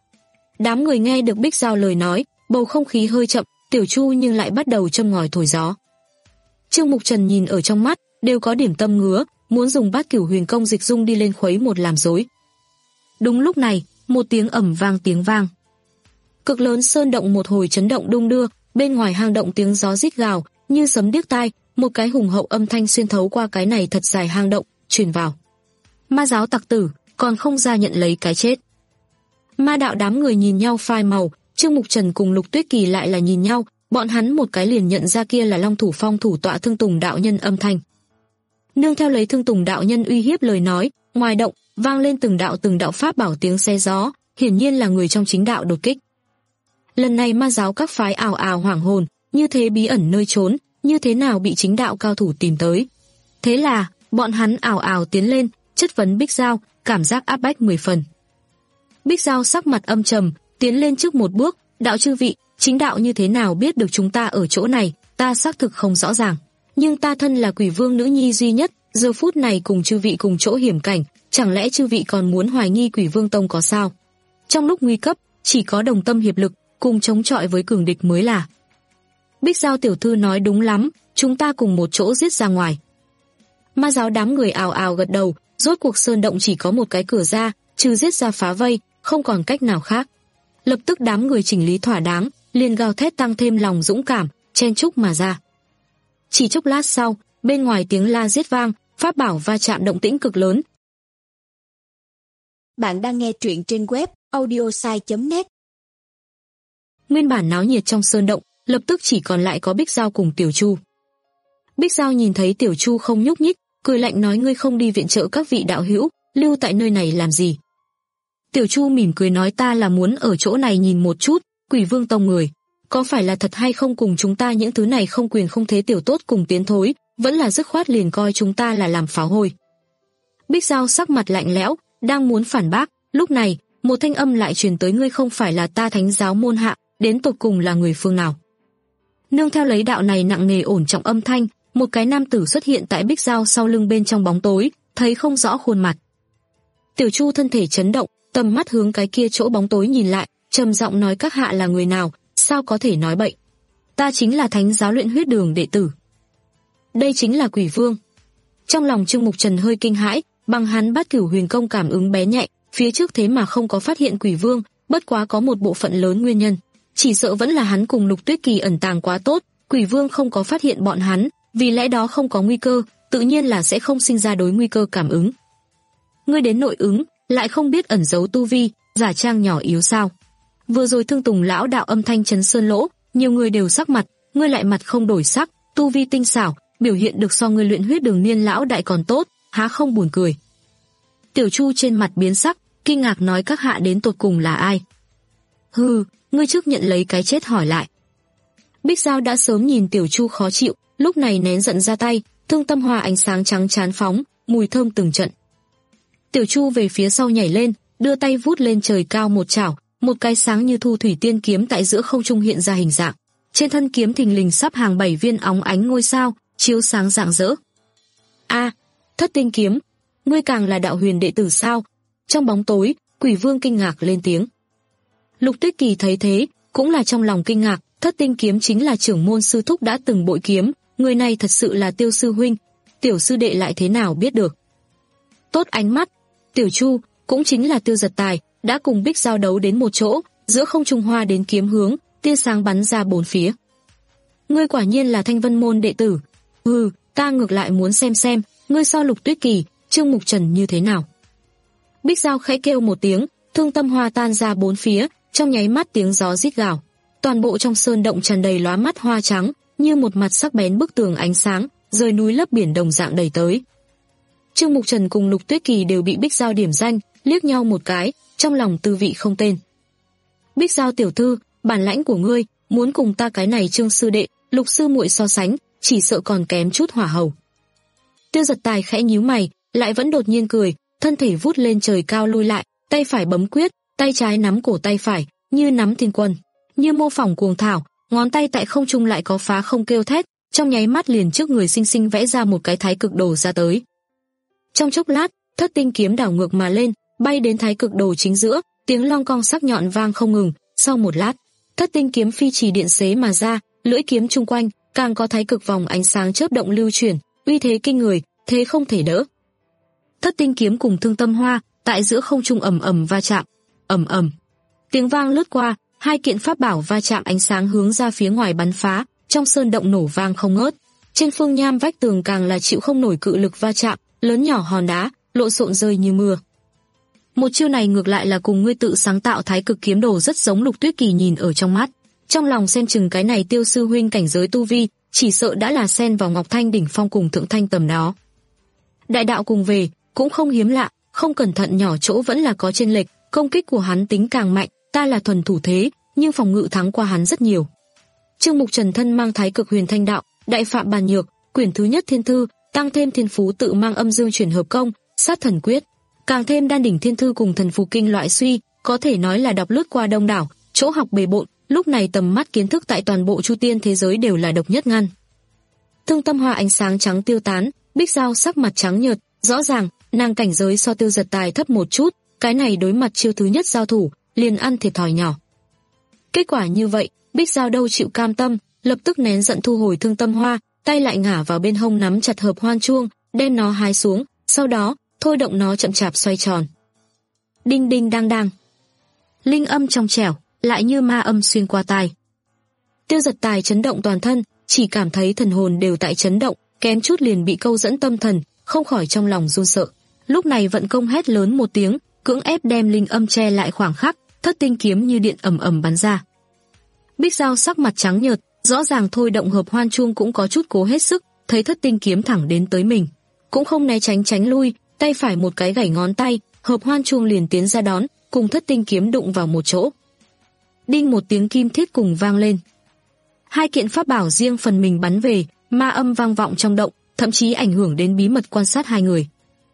Đám người nghe được Bích Giao lời nói, bầu không khí hơi chậm, tiểu Chu nhưng lại bắt đầu châm ngòi thổi gió. Trương Mục Trần nhìn ở trong mắt, đều có điểm tâm ngứa, muốn dùng Bát Cửu Huyền Công dịch dung đi lên khuấy một làm rối. Đúng lúc này, một tiếng ầm vang tiếng vang. Cực lớn sơn động một hồi chấn động đung đưa, bên ngoài hang động tiếng gió rít gào, như sấm điếc tai, một cái hùng hậu âm thanh xuyên thấu qua cái này thật dài hang động, truyền vào. Ma giáo tặc tử, còn không ra nhận lấy cái chết. Ma đạo đám người nhìn nhau phai màu, Trương Mục Trần cùng Lục Tuyết Kỳ lại là nhìn nhau, bọn hắn một cái liền nhận ra kia là Long Thủ Phong thủ tọa Thương Tùng đạo nhân âm thanh. Nương theo lấy Thương Tùng đạo nhân uy hiếp lời nói, ngoài động vang lên từng đạo từng đạo pháp bảo tiếng xé gió, hiển nhiên là người trong chính đạo đột kích. Lần này ma giáo các phái ào ào hoảng hồn, như thế bí ẩn nơi trốn, như thế nào bị chính đạo cao thủ tìm tới. Thế là, bọn hắn ào ào tiến lên, chất vấn Bích Giao, cảm giác áp bách mười phần. Bích Giao sắc mặt âm trầm, tiến lên trước một bước, đạo chư vị, chính đạo như thế nào biết được chúng ta ở chỗ này, ta xác thực không rõ ràng. Nhưng ta thân là Quỷ Vương nữ nhi duy nhất, giờ phút này cùng chư vị cùng chỗ hiểm cảnh, chẳng lẽ chư vị còn muốn hoài nghi Quỷ Vương Tông có sao? Trong lúc nguy cấp, chỉ có đồng tâm hiệp lực, cùng chống chọi với cường địch mới là. Bích Giao tiểu thư nói đúng lắm, chúng ta cùng một chỗ giết ra ngoài. Ma giáo đám người ào ào gật đầu, rốt cuộc sơn động chỉ có một cái cửa ra, trừ giết ra phá vây, không còn cách nào khác. Lập tức đám người chỉnh lý thỏa đáng, liền gào thét tăng thêm lòng dũng cảm, chen chúc mà ra. Chỉ chốc lát sau, bên ngoài tiếng la giết vang, pháp bảo va chạm động tĩnh cực lớn. Bạn đang nghe truyện trên web audiosai chấm net. Nguyên bản náo nhiệt trong sơn động, lập tức chỉ còn lại có Bích Giao cùng Tiểu Chu. Bích Giao nhìn thấy Tiểu Chu không nhúc nhích, cười lạnh nói ngươi không đi viện trợ các vị đạo hữu, lưu tại nơi này làm gì? Tiểu Chu mỉm cười nói ta là muốn ở chỗ này nhìn một chút, Quỷ Vương Tông người, có phải là thật hay không cùng chúng ta những thứ này không quyền không thế tiểu tốt cùng tiến thối, vẫn là dứt khoát liền coi chúng ta là làm pháo hôi. Bích Giao sắc mặt lạnh lẽo, đang muốn phản bác, lúc này, một thanh âm lại truyền tới ngươi không phải là ta thánh giáo môn hạ, đến tột cùng là người phương nào. Nương theo lấy đạo này nặng nề ổn trọng âm thanh, một cái nam tử xuất hiện tại Bích Giao sau lưng bên trong bóng tối, thấy không rõ khuôn mặt. Tiểu Chu thân thể chấn động, tầm mắt hướng cái kia chỗ bóng tối nhìn lại, trầm giọng nói các hạ là người nào, sao có thể nói bậy. Ta chính là thánh giáo luyện huyết đường đệ tử. Đây chính là Quỷ Vương. Trong lòng Trương Mục Trần hơi kinh hãi, bằng hắn Bát Cửu Huyền Công cảm ứng bé nhạy, phía trước thế mà không có phát hiện Quỷ Vương, bất quá có một bộ phận lớn nguyên nhân. Chỉ sợ vẫn là hắn cùng Lục Tuyết Kỳ ẩn tàng quá tốt, Quỷ Vương không có phát hiện bọn hắn, vì lẽ đó không có nguy cơ, tự nhiên là sẽ không sinh ra đối nguy cơ cảm ứng. Ngươi đến nội ứng, lại không biết ẩn giấu tu vi, giả trang nhỏ yếu sao? Vừa rồi Thương Tùng lão đạo âm thanh chấn sơn lỗ, nhiều người đều sắc mặt, ngươi lại mặt không đổi sắc, tu vi tinh xảo, biểu hiện được so ngươi luyện huyết đường niên lão đại còn tốt, há không buồn cười. Tiểu Chu trên mặt biến sắc, kinh ngạc nói các hạ đến tột cùng là ai? Hừ, ngươi trước nhận lấy cái chết hỏi lại. Bích Giao đã sớm nhìn Tiểu Chu khó chịu, lúc này nén giận ra tay, thương tâm hoa ánh sáng trắng chán phóng, mùi thơm từng trận. Tiểu Chu về phía sau nhảy lên, đưa tay vút lên trời cao một chảo, một cái sáng như thu thủy tiên kiếm tại giữa không trung hiện ra hình dạng. Trên thân kiếm thình lình sắp hàng bảy viên óng ánh ngôi sao, chiếu sáng rạng rỡ. A, Thất Tinh kiếm, ngươi càng là đạo huyền đệ tử sao? Trong bóng tối, Quỷ Vương kinh ngạc lên tiếng. Lục Tuyết Kỳ thấy thế, cũng là trong lòng kinh ngạc, Thất Tinh kiếm chính là trưởng môn sư thúc đã từng bội kiếm, người này thật sự là Tiêu sư huynh, tiểu sư đệ lại thế nào biết được. Tốt ánh mắt, Tiểu Chu, cũng chính là Tiêu Giật Tài, đã cùng Bích Giao đấu đến một chỗ, giữa không trung hoa đến kiếm hướng, tia sáng bắn ra bốn phía. Ngươi quả nhiên là Thanh Vân môn đệ tử. Ừ, ta ngược lại muốn xem xem, ngươi so Lục Tuyết Kỳ, Trương Mục Trần như thế nào. Bích Giao khẽ kêu một tiếng, thương tâm hoa tan ra bốn phía, trong nháy mắt tiếng gió rít gào. Toàn bộ trong sơn động tràn đầy lóa mắt hoa trắng, như một mặt sắc bén bức tường ánh sáng, rời núi lấp biển đồng dạng đầy tới. Trương Mục Trần cùng Lục Tuyết Kỳ đều bị Bích Giao điểm danh, liếc nhau một cái, trong lòng tư vị không tên. Bích Giao tiểu thư, bản lãnh của ngươi, muốn cùng ta cái này Trương sư đệ, Lục sư muội so sánh, chỉ sợ còn kém chút hỏa hầu. Tiêu Giật Tài khẽ nhíu mày, lại vẫn đột nhiên cười, thân thể vút lên trời cao lui lại, tay phải bấm quyết, tay trái nắm cổ tay phải, như nắm thiên quân, như mô phỏng cuồng thảo, ngón tay tại không trung lại có phá không kêu thét, trong nháy mắt liền trước người xinh xinh vẽ ra một cái thái cực đồ ra tới. Trong chốc lát, Thất Tinh kiếm đảo ngược mà lên, bay đến thái cực đồ chính giữa, tiếng long cong sắc nhọn vang không ngừng. Sau một lát, Thất Tinh kiếm phi chỉ điện xế mà ra, lưỡi kiếm chung quanh càng có thái cực vòng ánh sáng chớp động lưu chuyển, uy thế kinh người, thế không thể đỡ. Thất Tinh kiếm cùng Thương Tâm Hoa tại giữa không trung ầm ầm va chạm, ầm ầm. Tiếng vang lướt qua, hai kiện pháp bảo va chạm ánh sáng hướng ra phía ngoài bắn phá, trong sơn động nổ vang không ngớt. Trên phương nham vách tường càng là chịu không nổi cự lực va chạm, lớn nhỏ hòn đá lộn xộn rơi như mưa. Một chiêu này ngược lại là cùng ngươi tự sáng tạo Thái Cực kiếm đồ rất giống. Lục Tuyết Kỳ nhìn ở trong mắt, trong lòng xem chừng cái này Tiêu sư huynh cảnh giới tu vi, chỉ sợ đã là xen vào Ngọc Thanh đỉnh phong cùng Thượng Thanh tầm đó. Đại đạo cùng về, cũng không hiếm lạ, không cẩn thận nhỏ chỗ vẫn là có chênh lệch, công kích của hắn tính càng mạnh, ta là thuần thủ thế, nhưng phòng ngự thắng qua hắn rất nhiều. Trương Mục Trần thân mang Thái Cực Huyền Thanh đạo, đại phạm bàn nhược, quyển thứ nhất thiên thư, tăng thêm thiên phú tự mang âm dương chuyển hợp công, sát thần quyết, càng thêm đan đỉnh thiên thư cùng thần phù kinh loại suy, có thể nói là đọc lướt qua đông đảo, chỗ học bề bộn, lúc này tầm mắt kiến thức tại toàn bộ Chu Tiên thế giới đều là độc nhất ngăn. Thương Tâm Hoa ánh sáng trắng tiêu tán, Bích Giao sắc mặt trắng nhợt, rõ ràng nàng cảnh giới so Tiêu Giật Tài thấp một chút, cái này đối mặt chiêu thứ nhất giao thủ, liền ăn thiệt thòi nhỏ. Kết quả như vậy, Bích Giao đâu chịu cam tâm, lập tức nén giận thu hồi Thương Tâm Hoa, tay lại ngả vào bên hông nắm chặt hợp hoan chuông, đem nó hái xuống, sau đó thôi động nó chậm chạp xoay tròn. Đinh đinh đang đang, linh âm trong trẻo, lại như ma âm xuyên qua tai. Tiêu Giật Tài chấn động toàn thân, chỉ cảm thấy thần hồn đều tại chấn động, kém chút liền bị câu dẫn tâm thần, không khỏi trong lòng run sợ. Lúc này vận công hét lớn một tiếng, cưỡng ép đem linh âm che lại khoảng khắc, thất tinh kiếm như điện ầm ầm bắn ra. Bích Giao sắc mặt trắng nhợt, rõ ràng thôi động hợp hoan chuông cũng có chút cố hết sức, thấy thất tinh kiếm thẳng đến tới mình, cũng không né tránh tránh lui, tay phải một cái gảy ngón tay, hợp hoan chuông liền tiến ra đón, cùng thất tinh kiếm đụng vào một chỗ. Đinh một tiếng kim thiết cùng vang lên. Hai kiện pháp bảo riêng phần mình bắn về, ma âm vang vọng trong động, thậm chí ảnh hưởng đến bí mật quan sát hai người.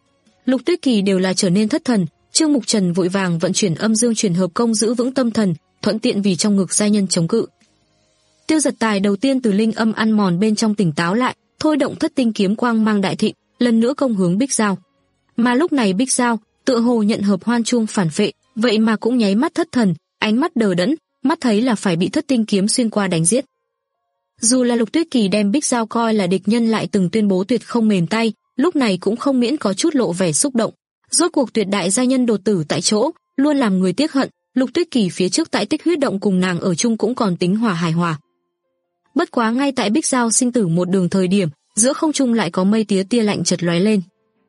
Lục Tuyết Kỳ đều là trở nên thất thần, Trương Mục Trần vội vàng vận chuyển âm dương chuyển hợp công giữ vững tâm thần, thuận tiện vì trong ngực giai nhân chống cự. Tiêu Giật Tài đầu tiên từ linh âm ăn mòn bên trong tỉnh táo lại, thôi động thất tinh kiếm quang mang đại thịnh, lần nữa công hướng Bích Giao. Mà lúc này Bích Giao tựa hồ nhận hợp hoan chuông phản phệ, vậy mà cũng nháy mắt thất thần, ánh mắt đờ đẫn, mắt thấy là phải bị thất tinh kiếm xuyên qua đánh giết. Dù là Lục Tuyết Kỳ đem Bích Giao coi là địch nhân lại từng tuyên bố tuyệt không mềm tay, lúc này cũng không miễn có chút lộ vẻ xúc động. Rốt cuộc tuyệt đại gia nhân đột tử tại chỗ, luôn làm người tiếc hận, Lục Tuyết Kỳ phía trước tại Tích Huyết động cùng nàng ở chung cũng còn tính hòa hài hòa. Bất quá ngay tại Bích Giao sinh tử một đường thời điểm, giữa không trung lại có mây tía tia lạnh chợt lóe lên.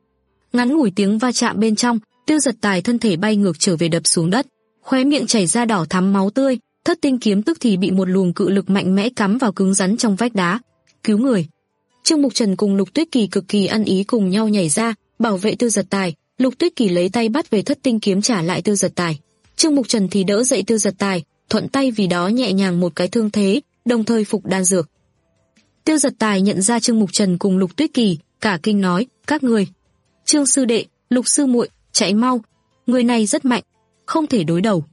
Ngắn ngủi tiếng va chạm bên trong, Tiêu Giật Tài thân thể bay ngược trở về đập xuống đất, khóe miệng chảy ra đỏ thắm máu tươi, thất tinh kiếm tức thì bị một luồng cự lực mạnh mẽ cắm vào cứng rắn trong vách đá. Cứu người! Trương Mục Trần cùng Lục Tuyết Kỳ cực kỳ ăn ý cùng nhau nhảy ra, bảo vệ Tiêu Giật Tài. Lục Tuyết Kỳ lấy tay bắt về thất tinh kiếm trả lại Tiêu Giật Tài. Trương Mục Trần thì đỡ dậy Tiêu Giật Tài, thuận tay vì đó nhẹ nhàng một cái thương thế, đồng thời phục đan dược. Tiêu Giật Tài nhận ra Trương Mục Trần cùng Lục Tuyết Kỳ, cả kinh nói: "Các người, Trương sư đệ, Lục sư muội, chạy mau, người này rất mạnh, không thể đối đầu."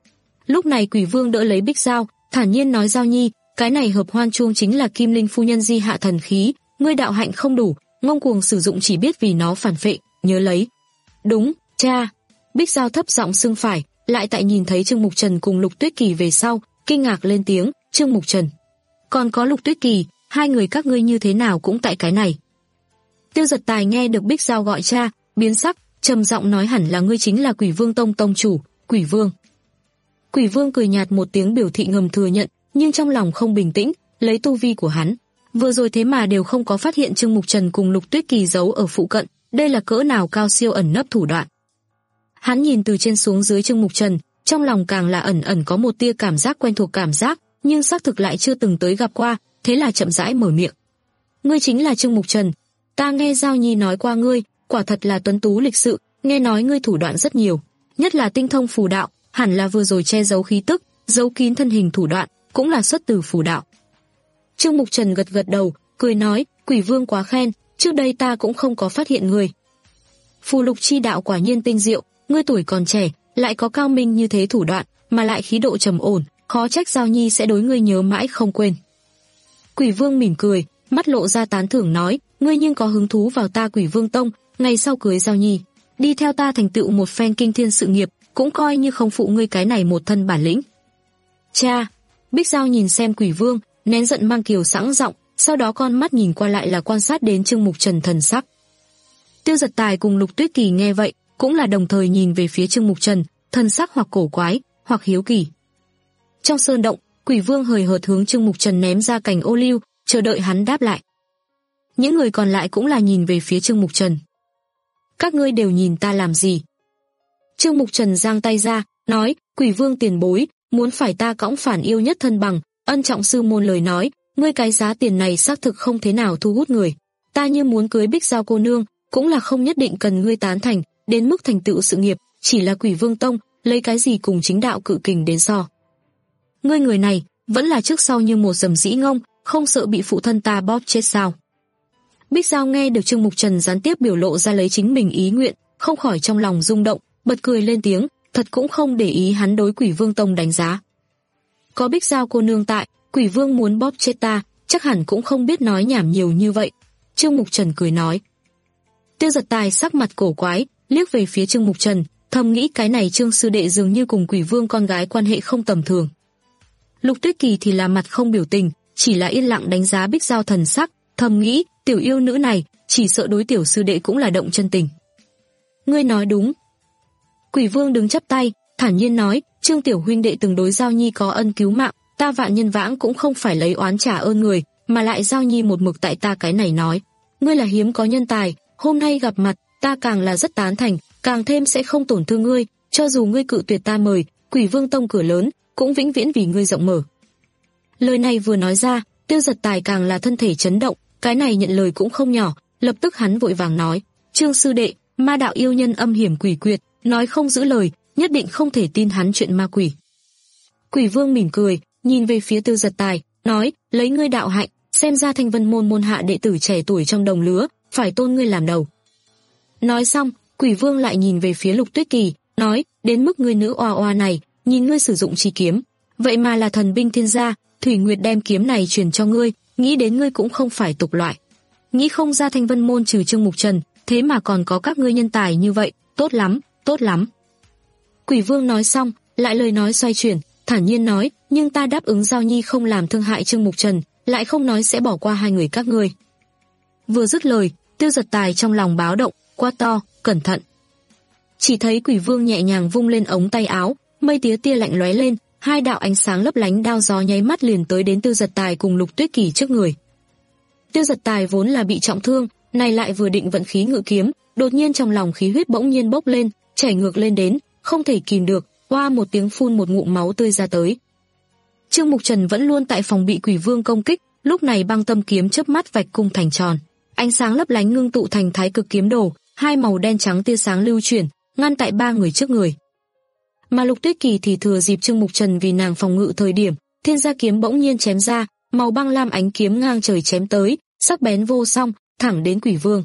Lúc này Quỷ Vương đỡ lấy Bích Giao, thản nhiên nói: "Giao Nhi, cái này hợp hoan chuông chính là Kim Linh phu nhân di hạ thần khí, ngươi đạo hạnh không đủ, ngông cuồng sử dụng chỉ biết vì nó phản phệ, nhớ lấy." "Đúng, cha." Bích Giao thấp giọng xưng phải, lại tại nhìn thấy Trương Mục Trần cùng Lục Tuyết Kỳ về sau, kinh ngạc lên tiếng: "Trương Mục Trần, còn có Lục Tuyết Kỳ, hai người các ngươi như thế nào cũng tại cái này?" Tiêu Giật Tài nghe được Bích Giao gọi cha, biến sắc, trầm giọng nói: "Hẳn là ngươi chính là Quỷ Vương tông tông chủ, Quỷ Vương." Quỷ Vương cười nhạt một tiếng biểu thị ngầm thừa nhận, nhưng trong lòng không bình tĩnh, lấy tu vi của hắn, vừa rồi thế mà đều không có phát hiện Trương Mục Trần cùng Lục Tuyết Kỳ giấu ở phụ cận, đây là cỡ nào cao siêu ẩn nấp thủ đoạn. Hắn nhìn từ trên xuống dưới Trương Mục Trần, trong lòng càng là ẩn ẩn có một tia cảm giác quen thuộc cảm giác, nhưng xác thực lại chưa từng tới gặp qua, thế là chậm rãi mở miệng: "Ngươi chính là Trương Mục Trần, ta nghe Giao Nhi nói qua ngươi, quả thật là tuấn tú lịch sự, nghe nói ngươi thủ đoạn rất nhiều, nhất là tinh thông phù đạo, hẳn là vừa rồi che giấu khí tức, giấu kín thân hình thủ đoạn, cũng là xuất từ phù đạo." Trương Mục Trần gật gật đầu, cười nói: "Quỷ Vương quá khen, trước đây ta cũng không có phát hiện ngươi. Phù lục chi đạo quả nhiên tinh diệu, ngươi tuổi còn trẻ, lại có cao minh như thế thủ đoạn, mà lại khí độ trầm ổn, khó trách Giao Nhi sẽ đối ngươi nhớ mãi không quên." Quỷ Vương mỉm cười, mắt lộ ra tán thưởng nói: "Ngươi nhưng có hứng thú vào ta Quỷ Vương tông, ngày sau cưới Giao Nhi, đi theo ta thành tựu một phen kinh thiên sự nghiệp, cũng coi như không phụ ngươi cái này một thân bản lĩnh." "Cha." Bích Giao nhìn xem Quỷ Vương, nén giận mang kiều sẵn giọng, sau đó con mắt nhìn qua lại là quan sát đến Trương Mục Trần thần sắc. Tiêu Giật Tài cùng Lục Tuyết Kỳ nghe vậy, cũng là đồng thời nhìn về phía Trương Mục Trần, thần sắc hoặc cổ quái, hoặc hiếu kỳ. Trong sơn động, Quỷ Vương hời hợt hướng Trương Mục Trần ném ra cành ô liu, chờ đợi hắn đáp lại. Những người còn lại cũng là nhìn về phía Trương Mục Trần. "Các ngươi đều nhìn ta làm gì?" Trương Mục Trần giang tay ra, nói, Quỷ Vương tiền bối, muốn phải ta cõng phản yêu nhất thân bằng, ân trọng sư môn lời nói, ngươi cái giá tiền này xác thực không thế nào thu hút người. Ta như muốn cưới Bích Giao cô nương, cũng là không nhất định cần ngươi tán thành, đến mức thành tựu sự nghiệp, chỉ là Quỷ Vương tông, lấy cái gì cùng chính đạo cự kình đến so. Ngươi người này, vẫn là trước sau như một dầm dĩ ngông, không sợ bị phụ thân ta bóp chết sao? Bích Giao nghe được Trương Mục Trần gián tiếp biểu lộ ra lấy chính mình ý nguyện, không khỏi trong lòng rung động, bật cười lên tiếng, thật cũng không để ý hắn đối Quỷ Vương tông đánh giá. Có Bích Giao cô nương tại, Quỷ Vương muốn bóp chết ta, chắc hẳn cũng không biết nói nhảm nhiều như vậy. Trương Mục Trần cười nói. Tiêu Giật Tài sắc mặt cổ quái, liếc về phía Trương Mục Trần, thầm nghĩ cái này Trương sư đệ dường như cùng Quỷ Vương con gái quan hệ không tầm thường. Lục Tuyết Kỳ thì là mặt không biểu tình, chỉ là yên lặng đánh giá Bích Giao thần sắc, thầm nghĩ, tiểu yêu nữ này, chỉ sợ đối tiểu sư đệ cũng là động chân tình. Ngươi nói đúng. Quỷ Vương đứng chắp tay, thản nhiên nói, Trương tiểu huynh đệ từng đối Giao Nhi có ân cứu mạng, ta vạn nhân vãng cũng không phải lấy oán trả ơn người, mà lại Giao Nhi một mực tại ta cái này nói. Ngươi là hiếm có nhân tài, hôm nay gặp mặt, ta càng là rất tán thành, càng thêm sẽ không tổn thương ngươi, cho dù ngươi cự tuyệt ta mời, Quỷ Vương tông cửa lớn, cũng vĩnh viễn vì ngươi rộng mở. Lời này vừa nói ra, Tiêu Giật Tài càng là thân thể chấn động, cái này nhận lời cũng không nhỏ, lập tức hắn vội vàng nói, Trương sư đệ, ma đạo yêu nhân âm hiểm quỷ quyệt, nói không giữ lời, nhất định không thể tin hắn chuyện ma quỷ. Quỷ Vương mỉm cười, nhìn về phía Tiêu Giật Tài, nói, lấy ngươi đạo hạnh, xem ra Thanh Vân môn môn hạ đệ tử trẻ tuổi trong đồng lứa, phải tôn ngươi làm đầu. Nói xong, Quỷ Vương lại nhìn về phía Lục Tuyết Kỳ, nói, đến mức ngươi nữ oa oa này, nhìn ngươi sử dụng chi kiếm, vậy mà là thần binh thiên gia, Thủy Nguyệt đem kiếm này truyền cho ngươi, nghĩ đến ngươi cũng không phải tục loại. Nghĩ không ra Thanh Vân môn trừ Trương Mục Trần, thế mà còn có các ngươi nhân tài như vậy, tốt lắm, tốt lắm. Quỷ Vương nói xong, lại lời nói xoay chuyển, thản nhiên nói, nhưng ta đáp ứng Giao Nhi không làm thương hại Trương Mục Trần, lại không nói sẽ bỏ qua hai người các ngươi. Vừa dứt lời, Tiêu Giật Tài trong lòng báo động, quát to, cẩn thận. Chỉ thấy Quỷ Vương nhẹ nhàng vung lên ống tay áo, mây tía tia lạnh lóe lên, hai đạo ánh sáng lấp lánh đao gió nháy mắt liền tới đến Tiêu Giật Tài cùng Lục Tuyết Kỳ trước người. Tiêu Giật Tài vốn là bị trọng thương, này lại vừa định vận khí ngự kiếm, đột nhiên trong lòng khí huyết bỗng nhiên bốc lên, chảy ngược lên đến, không thể kìm được, oa một tiếng phun một ngụm máu tươi ra tới. Trương Mục Trần vẫn luôn tại phòng bị Quỷ Vương công kích, lúc này băng tâm kiếm chớp mắt vạch cung thành tròn, ánh sáng lấp lánh ngưng tụ thành Thái Cực kiếm đồ, hai màu đen trắng tia sáng lưu chuyển, ngăn tại ba người trước người. Mà Lục Tuyết Kỳ thì thừa dịp Trương Mục Trần vì nàng phòng ngự thời điểm, thiên gia kiếm bỗng nhiên chém ra, màu băng lam ánh kiếm ngang trời chém tới, sắc bén vô song, thẳng đến Quỷ Vương.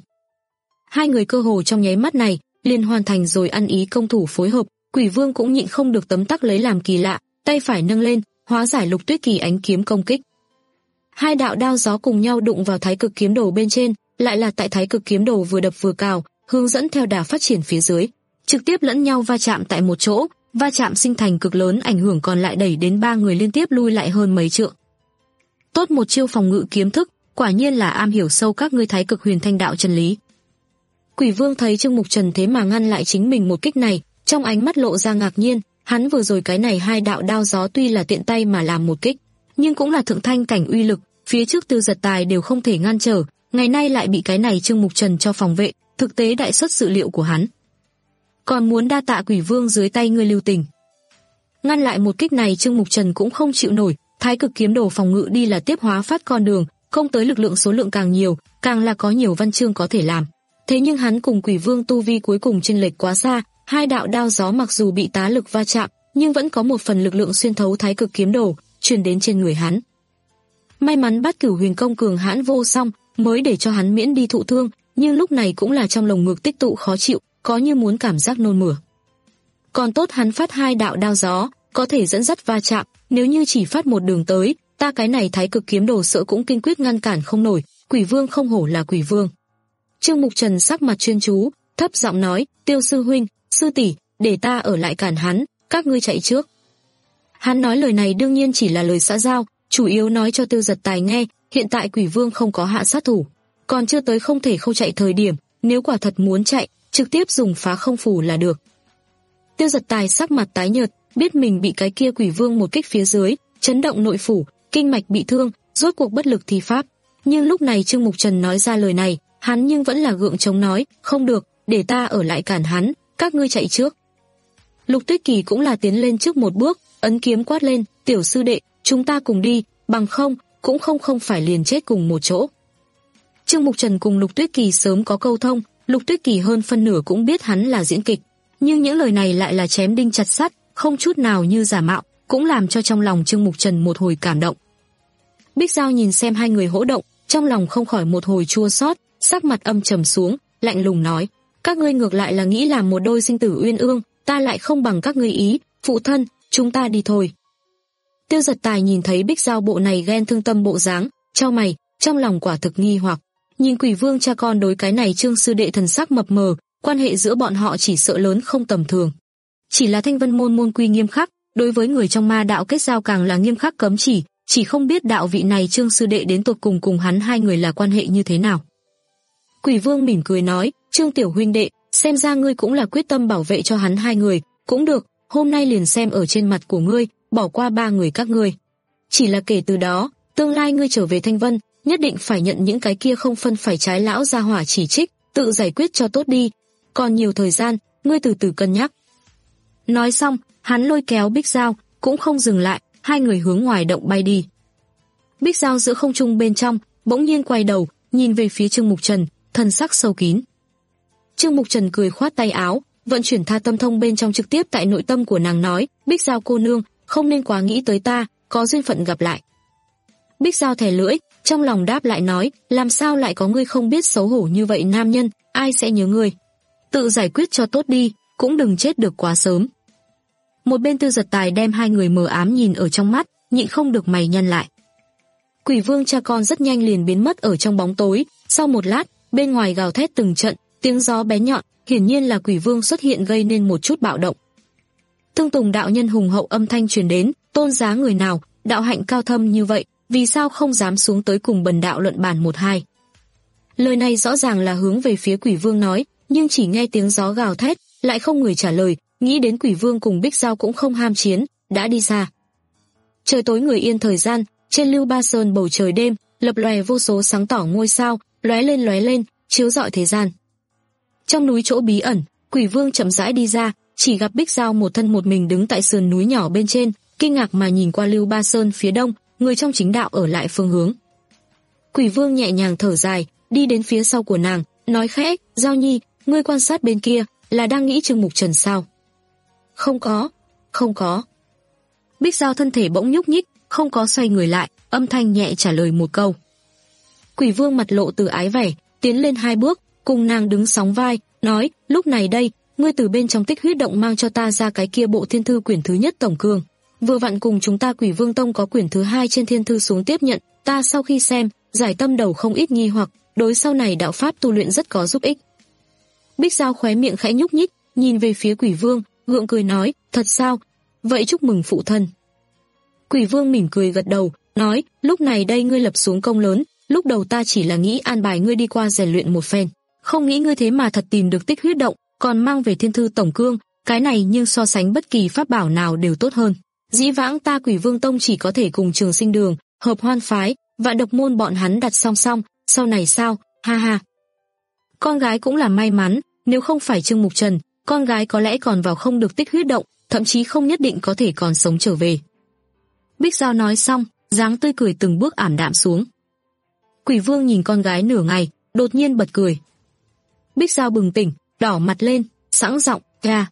Hai người cơ hồ trong nháy mắt này, liền hoàn thành rồi ăn ý công thủ phối hợp, Quỷ Vương cũng nhịn không được tấm tắc lấy làm kỳ lạ, tay phải nâng lên, hóa giải Lục Tuyết Kỳ ánh kiếm công kích. Hai đạo đao gió cùng nhau đụng vào Thái Cực kiếm đồ bên trên, lại là tại Thái Cực kiếm đồ vừa đập vừa cào, hướng dẫn theo đà phát triển phía dưới, trực tiếp lẫn nhau va chạm tại một chỗ, va chạm sinh thành cực lớn ảnh hưởng còn lại đẩy đến ba người liên tiếp lui lại hơn mấy trượng. Tốt một chiêu phòng ngự kiếm thức, quả nhiên là am hiểu sâu các ngươi Thái Cực huyền thanh đạo chân lý. Quỷ Vương thấy Trương Mục Trần thế mà ngăn lại chính mình một kích này, trong ánh mắt lộ ra ngạc nhiên, hắn vừa rồi cái này hai đạo đao gió tuy là tiện tay mà làm một kích, nhưng cũng là thượng thanh cảnh uy lực, phía trước Tiêu Giật Tài đều không thể ngăn trở, ngày nay lại bị cái này Trương Mục Trần cho phòng vệ, thực tế đại xuất dự liệu của hắn. Còn muốn đa tạ Quỷ Vương dưới tay ngươi lưu tình. Ngăn lại một kích này Trương Mục Trần cũng không chịu nổi, Thái Cực kiếm đồ phòng ngự đi là tiếp hóa phát con đường, không tới lực lượng số lượng càng nhiều, càng là có nhiều văn chương có thể làm. Thế nhưng hắn cùng Quỷ Vương tu vi cuối cùng chênh lệch quá xa, hai đạo đao gió mặc dù bị tá lực va chạm, nhưng vẫn có một phần lực lượng xuyên thấu Thái Cực kiếm đồ, truyền đến trên người hắn. May mắn Bát Cửu huyền công cường hãn vô song, mới để cho hắn miễn đi thụ thương, nhưng lúc này cũng là trong lồng ngực tích tụ khó chịu, có như muốn cảm giác nôn mửa. Còn tốt hắn phát hai đạo đao gió, có thể dẫn dắt va chạm, nếu như chỉ phát một đường tới, ta cái này Thái Cực kiếm đồ sợ cũng kinh quyết ngăn cản không nổi, Quỷ Vương không hổ là Quỷ Vương. Trương Mục Trần sắc mặt chuyên chú, thấp giọng nói, Tiêu sư huynh, sư tỷ, để ta ở lại cản hắn, các ngươi chạy trước. Hắn nói lời này đương nhiên chỉ là lời xã giao, chủ yếu nói cho Tiêu Giật Tài nghe, hiện tại Quỷ Vương không có hạ sát thủ, còn chưa tới không thể không chạy thời điểm, nếu quả thật muốn chạy, trực tiếp dùng phá không phù là được. Tiêu Giật Tài sắc mặt tái nhợt, biết mình bị cái kia Quỷ Vương một kích phía dưới, chấn động nội phủ, kinh mạch bị thương, rốt cuộc bất lực thi pháp. Nhưng lúc này Trương Mục Trần nói ra lời này, hắn nhưng vẫn là gượng chống nói, không được, để ta ở lại cản hắn, các ngươi chạy trước. Lục Tuyết Kỳ cũng là tiến lên trước một bước, ấn kiếm quát lên, tiểu sư đệ, chúng ta cùng đi, bằng không, cũng không không phải liền chết cùng một chỗ. Trương Mục Trần cùng Lục Tuyết Kỳ sớm có câu thông, Lục Tuyết Kỳ hơn phân nửa cũng biết hắn là diễn kịch, nhưng những lời này lại là chém đinh chặt sắt, không chút nào như giả mạo, cũng làm cho trong lòng Trương Mục Trần một hồi cảm động. Bích Giao nhìn xem hai người hỗ động, trong lòng không khỏi một hồi chua xót, sắc mặt âm trầm xuống, lạnh lùng nói, các ngươi ngược lại là nghĩ làm một đôi sinh tử uyên ương, ta lại không bằng các ngươi ý, phụ thân, chúng ta đi thôi. Tiêu Giật Tài nhìn thấy Bích Giao bộ này ghen thương tâm bộ dáng, chau mày, trong lòng quả thực nghi hoặc, nhìn Quỷ Vương cha con đối cái này Trương sư đệ thần sắc mập mờ, quan hệ giữa bọn họ chỉ sợ lớn không tầm thường. Chỉ là Thanh Vân môn môn quy nghiêm khắc, đối với người trong ma đạo kết giao càng là nghiêm khắc cấm chỉ, chỉ không biết đạo vị này Trương sư đệ đến tột cùng cùng hắn hai người là quan hệ như thế nào. Quỷ Vương mỉm cười nói, Trương tiểu huynh đệ, xem ra ngươi cũng là quyết tâm bảo vệ cho hắn hai người, cũng được, hôm nay liền xem ở trên mặt của ngươi, bỏ qua ba người các ngươi. Chỉ là kể từ đó, tương lai ngươi trở về Thanh Vân, nhất định phải nhận những cái kia không phân phải trái lão gia hỏa chỉ trích, tự giải quyết cho tốt đi. Còn nhiều thời gian, ngươi từ từ cân nhắc. Nói xong, hắn lôi kéo Bích Giao, cũng không dừng lại, hai người hướng ngoài động bay đi. Bích Giao giữa không trung bên trong, bỗng nhiên quay đầu, nhìn về phía Trương Mục Trần, thần sắc sâu kín. Trương Mục Trần cười khoát tay áo, vận chuyển tha tâm thông bên trong trực tiếp tại nội tâm của nàng nói, Bích Giao cô nương, không nên quá nghĩ tới ta, có duyên phận gặp lại. Bích Giao thè lưỡi, trong lòng đáp lại nói, làm sao lại có ngươi không biết xấu hổ như vậy nam nhân, ai sẽ nhớ ngươi. Tự giải quyết cho tốt đi, cũng đừng chết được quá sớm. Một bên Tư Giật Tài đem hai người mờ ám nhìn ở trong mắt, nhịn không được mày nhăn lại. Quỷ Vương cha con rất nhanh liền biến mất ở trong bóng tối, sau một lát, bên ngoài gào thét từng trận, tiếng gió bé nhọn, hiển nhiên là Quỷ Vương xuất hiện gây nên một chút bạo động. Thương Tùng đạo nhân hùng hậu âm thanh truyền đến, tôn giá người nào, đạo hạnh cao thâm như vậy, vì sao không dám xuống tới cùng bần đạo luận bàn một hai. Lời này rõ ràng là hướng về phía Quỷ Vương nói, nhưng chỉ nghe tiếng gió gào thét, lại không người trả lời, nghĩ đến Quỷ Vương cùng Bích Giao cũng không ham chiến, đã đi xa. Trời tối người yên thời gian, trên Lưu Ba Sơn bầu trời đêm, lập lòe vô số sáng tỏ ngôi sao, lóe lên lóe lên, chiếu rọi thế gian. Trong núi chỗ bí ẩn, Quỷ Vương chậm rãi đi ra, chỉ gặp Bích Giao một thân một mình đứng tại sườn núi nhỏ bên trên, kinh ngạc mà nhìn qua Lưu Ba Sơn phía đông, người trong chính đạo ở lại phương hướng. Quỷ Vương nhẹ nhàng thở dài, đi đến phía sau của nàng, nói khẽ, Giao Nhi, ngươi quan sát bên kia, là đang nghĩ Trương Mục Trần sao? Không có, không có. Bích Giao thân thể bỗng nhúc nhích, không có xoay người lại, âm thanh nhẹ trả lời một câu. Quỷ Vương mặt lộ từ ái vẻ, tiến lên hai bước, cùng nàng đứng sóng vai, nói, lúc này đây, ngươi từ bên trong Tích Huyết động mang cho ta ra cái kia bộ thiên thư quyển thứ nhất tổng cương. Vừa vặn cùng chúng ta Quỷ Vương Tông có quyển thứ hai trên thiên thư xuống tiếp nhận, ta sau khi xem, giải tâm đầu không ít nghi hoặc, đối sau này đạo pháp tu luyện rất có giúp ích. Bích Giao khóe miệng khẽ nhúc nhích, nhìn về phía Quỷ Vương, gượng cười nói, thật sao? Vậy chúc mừng phụ thân. Quỷ Vương mỉm cười gật đầu, nói, lúc này đây ngươi lập xuống công lớn, lúc đầu ta chỉ là nghĩ an bài ngươi đi qua rèn luyện một phen, không nghĩ ngươi thế mà thật tìm được Tích Huyết động, còn mang về thiên thư tổng cương, cái này nhưng so sánh bất kỳ pháp bảo nào đều tốt hơn. Dĩ vãng ta Quỷ Vương Tông chỉ có thể cùng Trường Sinh Đường, Hợp Hoan phái, Vạn Độc môn bọn hắn đặt song song, sau này sao? Ha ha. Con gái cũng là may mắn, nếu không phải Trương Mục Trần, con gái có lẽ còn vào không được Tích Huyết động, thậm chí không nhất định có thể còn sống trở về. Bích Giao nói xong, dáng tươi cười từng bước ảm đạm xuống. Quỷ Vương nhìn con gái nửa ngày, đột nhiên bật cười. Bích Giao bừng tỉnh, đỏ mặt lên, sẵn giọng, "Ga."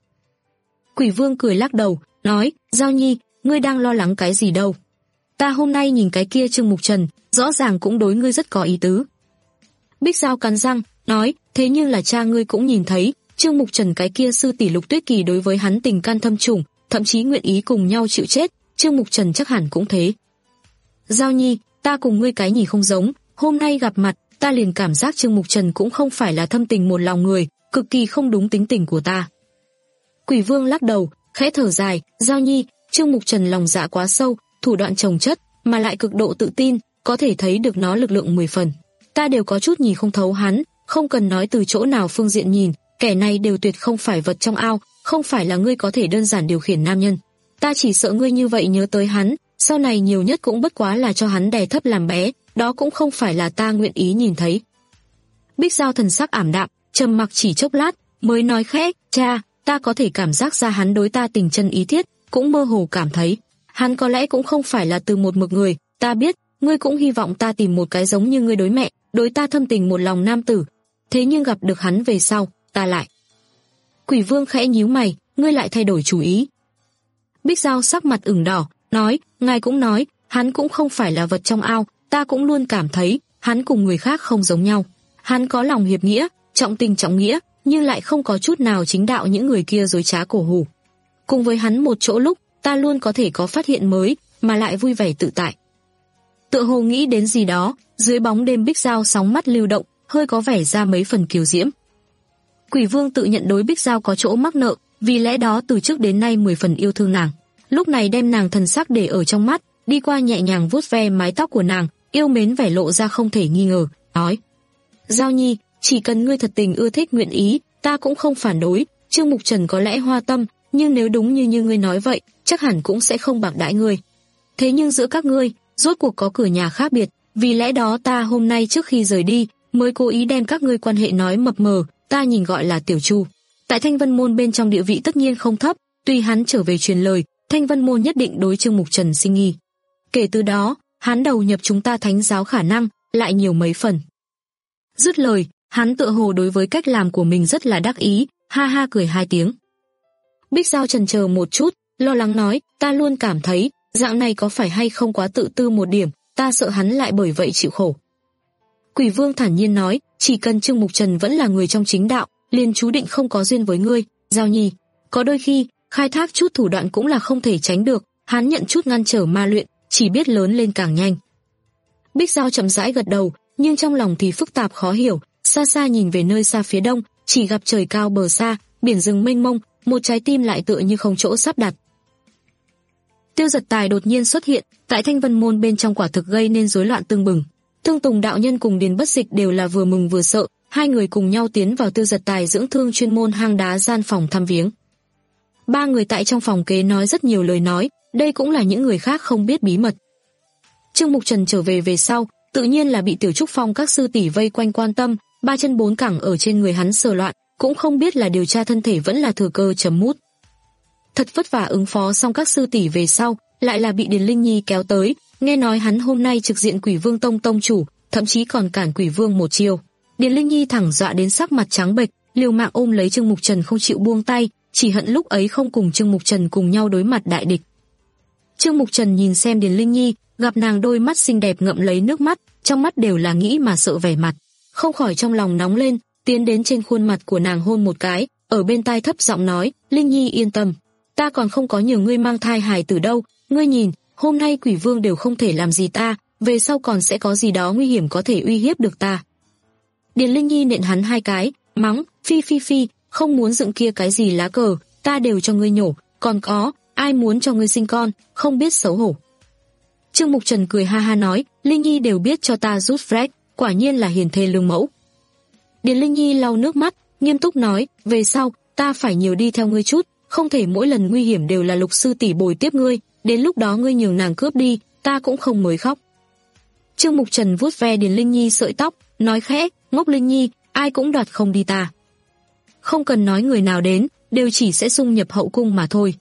Quỷ Vương cười lắc đầu, nói, "Giao Nhi, ngươi đang lo lắng cái gì đâu? Ta hôm nay nhìn cái kia Trương Mục Trần, rõ ràng cũng đối ngươi rất có ý tứ." Bích Giao cắn răng, nói, "Thế nhưng là cha ngươi cũng nhìn thấy, Trương Mục Trần cái kia sư tỷ Lục Tuyết Kỳ đối với hắn tình can thâm trùng, thậm chí nguyện ý cùng nhau chịu chết, Trương Mục Trần chắc hẳn cũng thế." "Giao Nhi, ta cùng ngươi cái nhìn không giống, hôm nay gặp mặt, ta liền cảm giác Trương Mục Trần cũng không phải là thâm tình một lòng người, cực kỳ không đúng tính tình của ta." Quỷ Vương lắc đầu, khẽ thở dài, "Giao Nhi, Trương Mục Trần lòng dạ quá sâu, thủ đoạn chồng chất, mà lại cực độ tự tin, có thể thấy được nó lực lượng mười phần. Ta đều có chút nhìn không thấu hắn, không cần nói từ chỗ nào phương diện nhìn, kẻ này đều tuyệt không phải vật trong ao, không phải là ngươi có thể đơn giản điều khiển nam nhân. Ta chỉ sợ ngươi như vậy nhớ tới hắn, sau này nhiều nhất cũng bất quá là cho hắn đè thấp làm bé, đó cũng không phải là ta nguyện ý nhìn thấy." Bích Giao thần sắc ảm đạm, trầm mặc chỉ chốc lát, mới nói khẽ, "Cha, ta có thể cảm giác ra hắn đối ta tình chân ý thiết, cũng mơ hồ cảm thấy, hắn có lẽ cũng không phải là từ một mực người, ta biết, ngươi cũng hy vọng ta tìm một cái giống như ngươi đối mẹ, đối ta thâm tình một lòng nam tử. Thế nhưng gặp được hắn về sau, ta lại... Quỷ Vương khẽ nhíu mày, ngươi lại thay đổi chủ ý. Bích Giao sắc mặt ửng đỏ, nói, ngài cũng nói, hắn cũng không phải là vật trong ao, ta cũng luôn cảm thấy, hắn cùng người khác không giống nhau. Hắn có lòng hiệp nghĩa, trọng tình trọng nghĩa, nhưng lại không có chút nào chính đạo những người kia dối trá cổ hủ. Cùng với hắn một chỗ lúc, ta luôn có thể có phát hiện mới, mà lại vui vẻ tự tại. Tựa hồ nghĩ đến gì đó, dưới bóng đêm Bích Giao sóng mắt lưu động, hơi có vẻ ra mấy phần kiều diễm. Quỷ Vương tự nhận đối Bích Giao có chỗ mắc nợ, vì lẽ đó từ trước đến nay mười phần yêu thương nàng. Lúc này đem nàng thần sắc để ở trong mắt, đi qua nhẹ nhàng vuốt ve mái tóc của nàng, yêu mến vẻ lộ ra không thể nghi ngờ, nói: Giao Nhi, chỉ cần ngươi thật tình ưa thích nguyện ý, ta cũng không phản đối. Trương Mục Trần có lẽ hoa tâm, nhưng nếu đúng như như ngươi nói vậy, chắc hẳn cũng sẽ không bạc đãi ngươi. Thế nhưng giữa các ngươi, rốt cuộc có cửa nhà khác biệt, vì lẽ đó ta hôm nay trước khi rời đi, mới cố ý đem các ngươi quan hệ nói mập mờ, ta nhìn gọi là Tiểu Chu. Tại Thanh Vân Môn bên trong địa vị tất nhiên không thấp, tuy hắn trở về truyền lời, Thanh Vân Môn nhất định đối Trương Mục Trần sinh nghi. Kể từ đó, hắn đầu nhập chúng ta Thánh giáo khả năng lại nhiều mấy phần. Dứt lời, hắn tựa hồ đối với cách làm của mình rất là đắc ý, ha ha cười hai tiếng. Bích Giao chần chờ một chút, lo lắng nói, ta luôn cảm thấy, dạng này có phải hay không quá tự tư một điểm, ta sợ hắn lại bởi vậy chịu khổ. Quỷ Vương thản nhiên nói, chỉ cần Trương Mục Trần vẫn là người trong chính đạo, liền chú định không có duyên với ngươi, Giao Nhi. Có đôi khi, khai thác chút thủ đoạn cũng là không thể tránh được, hắn nhận chút ngăn trở ma luyện, chỉ biết lớn lên càng nhanh. Bích Giao chậm rãi gật đầu, nhưng trong lòng thì phức tạp khó hiểu, xa xa nhìn về nơi xa phía đông, chỉ gặp trời cao bờ xa, biển rừng mênh mông, một trái tim lại tựa như không chỗ sắp đặt. Tiêu Giật Tài đột nhiên xuất hiện, tại Thanh Vân Môn bên trong quả thực gây nên rối loạn tương bừng. Thương Tùng đạo nhân cùng Điền Bất Dịch đều là vừa mừng vừa sợ, hai người cùng nhau tiến vào Tiêu Giật Tài dưỡng thương chuyên môn hang đá gian phòng thăm viếng. Ba người tại trong phòng kế nói rất nhiều lời nói, đây cũng là những người khác không biết bí mật. Trương Mục Trần trở về về sau, tự nhiên là bị Tiểu Trúc Phong các sư tỷ vây quanh quan tâm, ba chân bốn cẳng ở trên người hắn sờ loạn, cũng không biết là điều tra thân thể vẫn là thừa cơ chấm mút. Thật vất vả ứng phó xong các sư tỷ về sau, lại là bị Điền Linh Nhi kéo tới, nghe nói hắn hôm nay trực diện Quỷ Vương tông tông chủ, thậm chí còn cản Quỷ Vương một chiêu. Điền Linh Nhi thẳng dọa đến sắc mặt trắng bệch, liều mạng ôm lấy Trương Mục Trần không chịu buông tay, chỉ hận lúc ấy không cùng Trương Mục Trần cùng nhau đối mặt đại địch. Trương Mục Trần nhìn xem Điền Linh Nhi, gặp nàng đôi mắt xinh đẹp ngậm lấy nước mắt, trong mắt đều là nghĩ mà sợ vẻ mặt, không khỏi trong lòng nóng lên, tiến đến trên khuôn mặt của nàng hôn một cái, ở bên tai thấp giọng nói, Linh Nhi yên tâm, ta còn không có nhờ ngươi mang thai hài tử đâu, ngươi nhìn, hôm nay Quỷ Vương đều không thể làm gì ta, về sau còn sẽ có gì đó nguy hiểm có thể uy hiếp được ta. Điền Linh Nhi nện hắn hai cái, mắng, phi phi phi, không muốn dựng kia cái gì lá cờ, ta đều cho ngươi nhổ, còn có, ai muốn cho ngươi sinh con, không biết xấu hổ. Trương Mục Trần cười ha ha nói, Linh Nhi đều biết cho ta rút Fred, quả nhiên là hiền thê lương mẫu. Điền Linh Nhi lau nước mắt, nghiêm túc nói, về sau, ta phải nhiều đi theo ngươi chút, không thể mỗi lần nguy hiểm đều là Lục sư tỷ bồi tiếp ngươi, đến lúc đó ngươi nhường nàng cướp đi, ta cũng không mới khóc. Trương Mục Trần vuốt ve Điền Linh Nhi sợi tóc, nói khẽ, ngốc Linh Nhi, ai cũng đoạt không đi ta. Không cần nói người nào đến, đều chỉ sẽ xung nhập hậu cung mà thôi.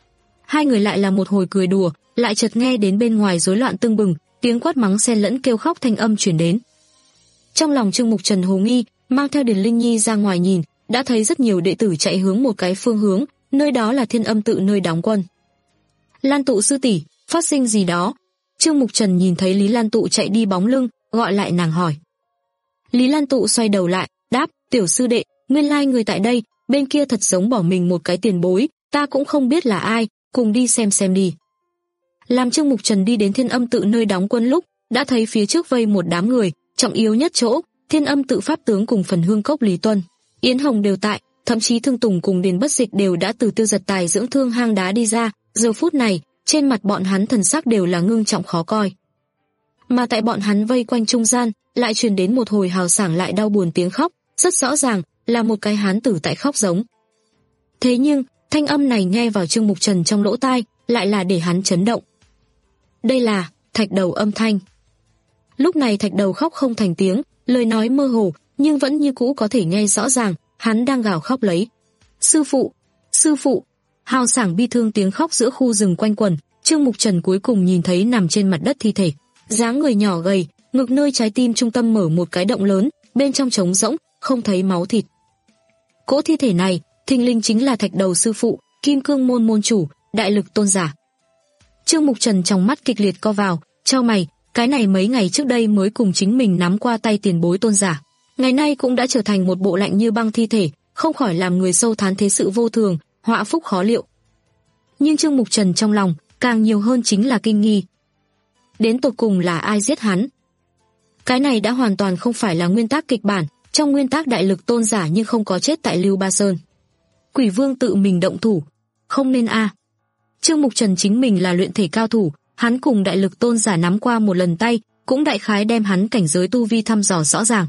Hai người lại là một hồi cười đùa, lại chợt nghe đến bên ngoài rối loạn tưng bừng, tiếng quát mắng xen lẫn kêu khóc thanh âm truyền đến. Trong lòng Trương Mục Trần hồ nghi, mang theo Điền Linh Nhi ra ngoài nhìn, đã thấy rất nhiều đệ tử chạy hướng một cái phương hướng, nơi đó là Thiên Âm tự nơi đóng quân. Lan Tụ sư tỷ, phát sinh gì đó? Trương Mục Trần nhìn thấy Lý Lan Tụ chạy đi bóng lưng, gọi lại nàng hỏi. Lý Lan Tụ xoay đầu lại, đáp, tiểu sư đệ, nguyên lai người tại đây, bên kia thật giống bỏ mình một cái tiền bối, ta cũng không biết là ai, cùng đi xem xem đi. Làm Trương Mục Trần đi đến Thiên Âm tự nơi đóng quân lúc, đã thấy phía trước vây một đám người, trọng yếu nhất chỗ, Thiên Âm tự pháp tướng cùng Phần Hương Cốc Lý Tuân, Yến Hồng đều tại, thậm chí Thương Tùng cùng Điền Bất Dịch đều đã từ Tiêu Giật Tài dưỡng thương hang đá đi ra, giờ phút này, trên mặt bọn hắn thần sắc đều là ngưng trọng khó coi. Mà tại bọn hắn vây quanh trung gian, lại truyền đến một hồi hào sảng lại đau buồn tiếng khóc, rất rõ ràng là một cái hán tử tại khóc giống. Thế nhưng, thanh âm này nghe vào Trương Mục Trần trong lỗ tai, lại là để hắn chấn động. Đây là Thạch Đầu âm thanh. Lúc này Thạch Đầu khóc không thành tiếng, lời nói mơ hồ, nhưng vẫn như cũ có thể nghe rõ ràng, hắn đang gào khóc lấy. Sư phụ, Sư phụ! Hào sảng bi thương tiếng khóc giữa khu rừng quanh quẩn. Trương Mục Trần cuối cùng nhìn thấy nằm trên mặt đất thi thể, dáng người nhỏ gầy, ngực nơi trái tim trung tâm mở một cái động lớn, bên trong trống rỗng, không thấy máu thịt. Cỗ thi thể này, thình lình chính là Thạch Đầu sư phụ, Kim Cương môn môn chủ, Đại Lực tôn giả. Trương Mục Trần trong mắt kịch liệt co vào, chau mày, cái này mấy ngày trước đây mới cùng chính mình nắm qua tay tiền bối tôn giả, ngày nay cũng đã trở thành một bộ lạnh như băng thi thể, không khỏi làm người sâu thán thế sự vô thường, họa phúc khó liệu. Nhưng Trương Mục Trần trong lòng càng nhiều hơn chính là kinh nghi. Đến tột cùng là ai giết hắn? Cái này đã hoàn toàn không phải là nguyên tắc kịch bản, trong nguyên tắc Đại Lực tôn giả nhưng không có chết tại Lưu Ba Sơn. Quỷ Vương tự mình động thủ, không nên a. À. Trương Mục Trần chính mình là luyện thể cao thủ, hắn cùng Đại Lực tôn giả nắm qua một lần tay, cũng đại khái đem hắn cảnh giới tu vi thăm dò rõ ràng.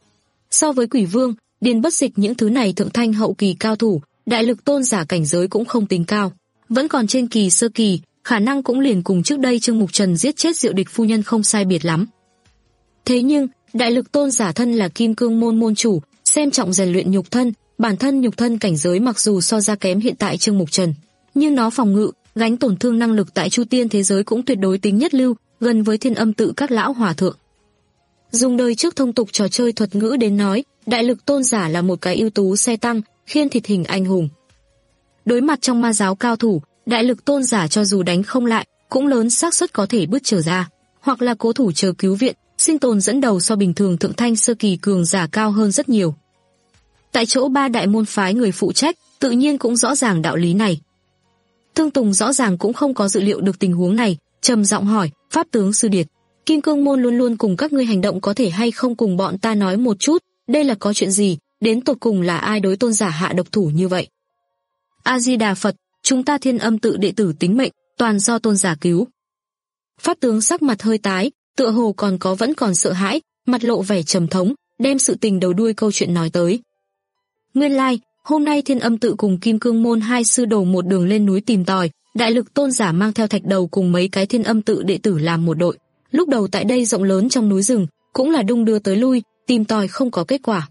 So với Quỷ Vương, Điền Bất Dịch những thứ này thượng thanh hậu kỳ cao thủ, Đại Lực tôn giả cảnh giới cũng không tính cao, vẫn còn trên kỳ sơ kỳ, khả năng cũng liền cùng trước đây Trương Mục Trần giết chết Diệu Địch phu nhân không sai biệt lắm. Thế nhưng, Đại Lực tôn giả thân là Kim Cương môn môn chủ, xem trọng rèn luyện nhục thân, bản thân nhục thân cảnh giới mặc dù so ra kém hiện tại Trương Mục Trần, nhưng nó phòng ngự, gánh tổn thương năng lực tại Chu Tiên thế giới cũng tuyệt đối tính nhất lưu, gần với Thiên Âm tự các lão hòa thượng. Dùng đời trước thông tục trò chơi thuật ngữ đến nói, Đại Lực tôn giả là một cái ưu tú xe tăng, khiên thịt hình anh hùng. Đối mặt trong ma giáo cao thủ, Đại Lực tôn giả cho dù đánh không lại, cũng lớn xác suất có thể bứt trở ra, hoặc là cố thủ chờ cứu viện, sinh tồn dẫn đầu so bình thường thượng thanh sơ kỳ cường giả cao hơn rất nhiều. Tại chỗ ba đại môn phái người phụ trách, tự nhiên cũng rõ ràng đạo lý này. Thương Tùng rõ ràng cũng không có dự liệu được tình huống này, trầm giọng hỏi, Pháp tướng sư điệt, Kim Cương môn luôn luôn cùng các ngươi hành động, có thể hay không cùng bọn ta nói một chút, đây là có chuyện gì, đến tột cùng là ai đối tôn giả hạ độc thủ như vậy? A Di Đà Phật, chúng ta Thiên Âm tự đệ tử tính mệnh, toàn do tôn giả cứu. Pháp tướng sắc mặt hơi tái, tựa hồ còn có vẫn còn sợ hãi, mặt lộ vẻ trầm thống, đem sự tình đầu đuôi câu chuyện nói tới. Nguyên lai, like, hôm nay Thiên Âm tự cùng Kim Cương môn hai sư đồ một đường lên núi tìm tòi, Đại Lực tôn giả mang theo Thạch Đầu cùng mấy cái Thiên Âm tự đệ tử làm một đội. Lúc đầu tại đây rộng lớn trong núi rừng, cũng là đung đưa tới lui, tìm tòi không có kết quả.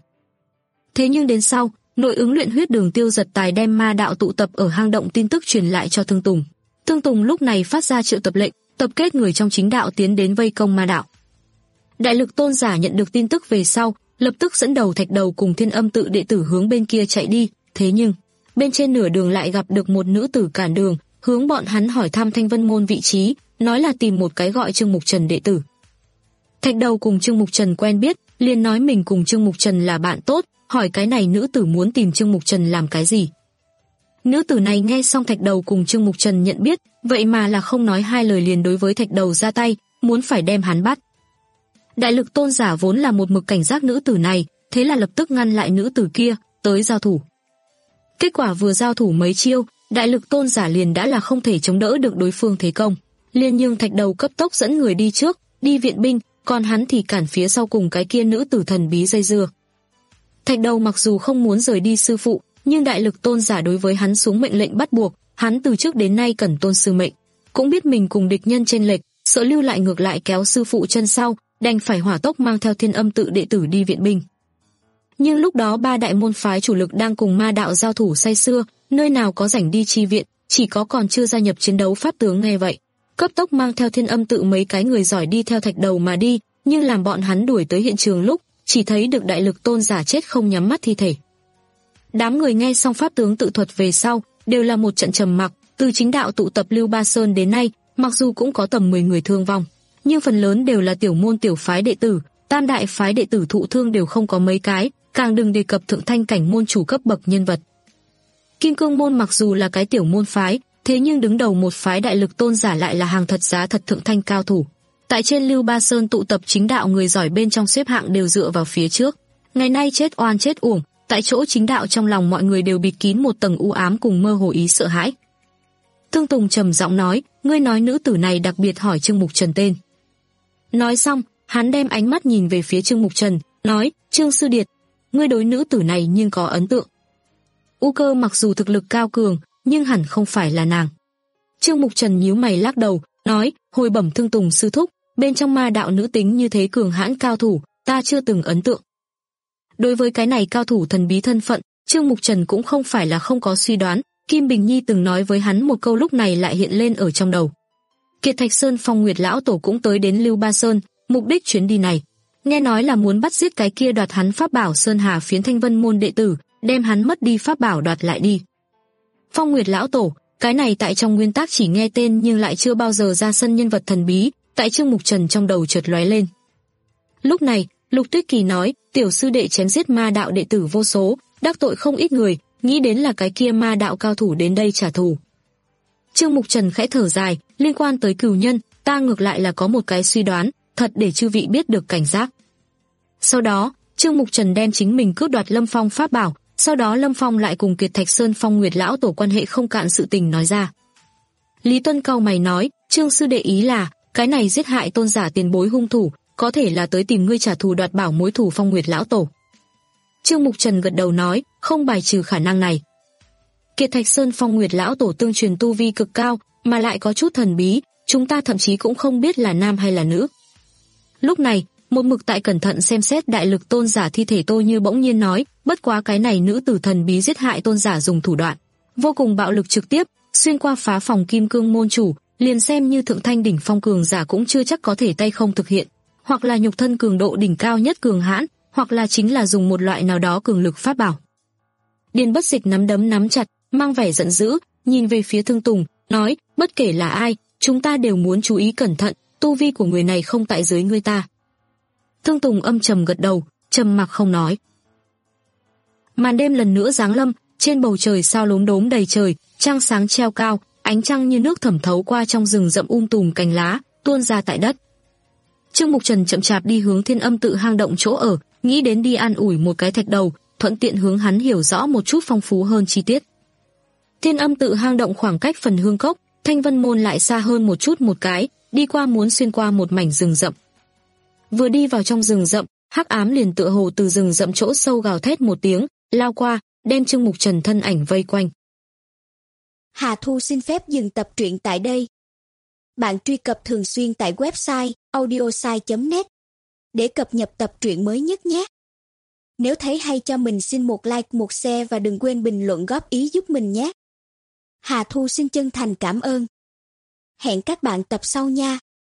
Thế nhưng đến sau, nội ứng luyện huyết đường Tiêu Giật Tài đem ma đạo tụ tập ở hang động tin tức truyền lại cho Thương Tùng. Thương Tùng lúc này phát ra triệu tập lệnh, tập kết người trong chính đạo tiến đến vây công ma đạo. Đại Lực tôn giả nhận được tin tức về sau, lập tức dẫn đầu Thạch Đầu cùng Thiên Âm tự đệ tử hướng bên kia chạy đi, thế nhưng bên trên nửa đường lại gặp được một nữ tử cản đường, hướng bọn hắn hỏi thăm Thanh Vân môn vị trí, nói là tìm một cái gọi Trương Mục Trần đệ tử. Thạch Đầu cùng Trương Mục Trần quen biết, liền nói mình cùng Trương Mục Trần là bạn tốt, hỏi cái này nữ tử muốn tìm Trương Mục Trần làm cái gì. Nữ tử này nghe xong Thạch Đầu cùng Trương Mục Trần nhận biết, vậy mà là không nói hai lời liền đối với Thạch Đầu ra tay, muốn phải đem hắn bắt. Đại Lực tôn giả vốn là một mực cảnh giác nữ tử này, thế là lập tức ngăn lại nữ tử kia, tới giao thủ. Kết quả vừa giao thủ mấy chiêu, Đại Lực tôn giả liền đã là không thể chống đỡ được đối phương thế công, liền nhưng Thạch Đầu cấp tốc dẫn người đi trước, đi viện binh, còn hắn thì cản phía sau cùng cái kia nữ tử thần bí dây dưa. Thạch Đầu mặc dù không muốn rời đi sư phụ, nhưng Đại Lực tôn giả đối với hắn xuống mệnh lệnh bắt buộc, hắn từ trước đến nay cần tôn sư mệnh, cũng biết mình cùng địch nhân chênh lệch, sợ lưu lại ngược lại kéo sư phụ chân sau, đành phải hỏa tốc mang theo Thiên Âm tự đệ tử đi viện binh. Nhưng lúc đó ba đại môn phái chủ lực đang cùng ma đạo giao thủ say sưa, nơi nào có rảnh đi chi viện, chỉ có còn chưa gia nhập chiến đấu pháp tướng nghe vậy, cấp tốc mang theo Thiên Âm tự mấy cái người giỏi đi theo Thạch Đầu mà đi, nhưng làm bọn hắn đuổi tới hiện trường lúc, chỉ thấy được Đại Lực tôn giả chết không nhắm mắt thi thể. Đám người nghe xong pháp tướng tự thuật về sau, đều là một trận trầm mặc, từ chính đạo tụ tập Lưu Ba Sơn đến nay, mặc dù cũng có tầm mười người thương vong, nhưng phần lớn đều là tiểu môn tiểu phái đệ tử, tam đại phái đệ tử thụ thương đều không có mấy cái, càng đừng đề cập thượng thanh cảnh môn chủ cấp bậc nhân vật. Kim Cương môn mặc dù là cái tiểu môn phái, thế nhưng đứng đầu một phái Đại Lực tôn giả lại là hàng thật giá thật thượng thanh cao thủ. Tại trên Lưu Ba Sơn tụ tập chính đạo người giỏi bên trong xếp hạng đều dựa vào phía trước. Ngày nay chết oan chết uổng, tại chỗ chính đạo trong lòng mọi người đều bịt kín một tầng u ám cùng mơ hồ ý sợ hãi. Thương Tùng trầm giọng nói, ngươi nói nữ tử này đặc biệt hỏi Trương Mục Trần tên. Nói xong, hắn đem ánh mắt nhìn về phía Trương Mục Trần, nói, Trương sư điệt, ngươi đối nữ tử này nhưng có ấn tượng. U Cơ mặc dù thực lực cao cường, nhưng hẳn không phải là nàng. Trương Mục Trần nhíu mày lắc đầu, nói, hồi bẩm Thương Tùng sư thúc, bên trong ma đạo nữ tính như thế cường hãn cao thủ, ta chưa từng ấn tượng. Đối với cái này cao thủ thần bí thân phận, Trương Mục Trần cũng không phải là không có suy đoán, Kim Bình Nhi từng nói với hắn một câu lúc này lại hiện lên ở trong đầu. Kiệt Thạch Sơn Phong Nguyệt lão tổ cũng tới đến Lưu Ba Sơn, mục đích chuyến đi này, nghe nói là muốn bắt giết cái kia đoạt hắn pháp bảo Sơn Hà phiến Thanh Vân môn đệ tử, đem hắn mất đi pháp bảo đoạt lại đi. Phong Nguyệt lão tổ, cái này tại trong nguyên tắc chỉ nghe tên nhưng lại chưa bao giờ ra sân nhân vật thần bí, tại Trương Mục Trần trong đầu chợt lóe lên. Lúc này, Lục Tuyết Kỳ nói, tiểu sư đệ chém giết ma đạo đệ tử vô số, đắc tội không ít người, nghĩ đến là cái kia ma đạo cao thủ đến đây trả thù. Trương Mục Trần khẽ thở dài, liên quan tới cửu nhân, ta ngược lại là có một cái suy đoán, thật để chư vị biết được cảnh giác. Sau đó, Trương Mục Trần đem chính mình cướp đoạt Lâm Phong pháp bảo, sau đó Lâm Phong lại cùng Kiệt Thạch Sơn Phong Nguyệt lão tổ quan hệ không cạn sự tình nói ra. Lý Tuân cau mày nói, Trương sư đệ ý là, cái này giết hại tôn giả tiền bối hung thủ, có thể là tới tìm ngươi trả thù đoạt bảo mối thù Phong Nguyệt lão tổ. Trương Mục Trần gật đầu nói, không bài trừ khả năng này. Kiệt Thạch Sơn Phong Nguyệt lão tổ tương truyền tu vi cực cao, mà lại có chút thần bí, chúng ta thậm chí cũng không biết là nam hay là nữ. Lúc này, một mực tại cẩn thận xem xét đại lực tôn giả thi thể Tô Như bỗng nhiên nói, bất quá cái này nữ tử thần bí giết hại tôn giả dùng thủ đoạn vô cùng bạo lực trực tiếp, xuyên qua phá phòng kim cương môn chủ, liền xem như thượng thanh đỉnh phong cường giả cũng chưa chắc có thể tay không thực hiện, hoặc là nhục thân cường độ đỉnh cao nhất cường hãn, hoặc là chính là dùng một loại nào đó cường lực pháp bảo. Điền Bất Dịch nắm đấm nắm chặt, mang vẻ giận dữ, nhìn về phía Thương Tùng, nói, bất kể là ai, chúng ta đều muốn chú ý cẩn thận, tu vi của người này không tại dưới ngươi ta. Thương Tùng âm trầm gật đầu, trầm mặc không nói. Màn đêm lần nữa giáng lâm, trên bầu trời sao lốm đốm đầy trời, trăng sáng treo cao, ánh trăng như nước thẩm thấu qua trong rừng rậm um tùm cành lá, tuôn ra tại đất. Trương Mục Trần chậm chạp đi hướng Thiên Âm tự hang động chỗ ở, nghĩ đến đi an ủi một cái thạch đầu, thuận tiện hướng hắn hiểu rõ một chút phong phú hơn chi tiết. Thiên Âm tự hang động khoảng cách phần hương cốc, Thanh Vân môn lại xa hơn một chút một cái, đi qua muốn xuyên qua một mảnh rừng rậm. Vừa đi vào trong rừng rậm, hắc ám liền tựa hồ từ rừng rậm chỗ sâu gào thét một tiếng, lao qua, đem Trương Mục Trần thân ảnh vây quanh. Hà Thu xin phép dừng tập truyện tại đây. Bạn truy cập thường xuyên tại website audiosai chấm net để cập nhật tập truyện mới nhất nhé. Nếu thấy hay cho mình xin một like, một share và đừng quên bình luận góp ý giúp mình nhé. Hà Thu xin chân thành cảm ơn. Hẹn các bạn tập sau nha.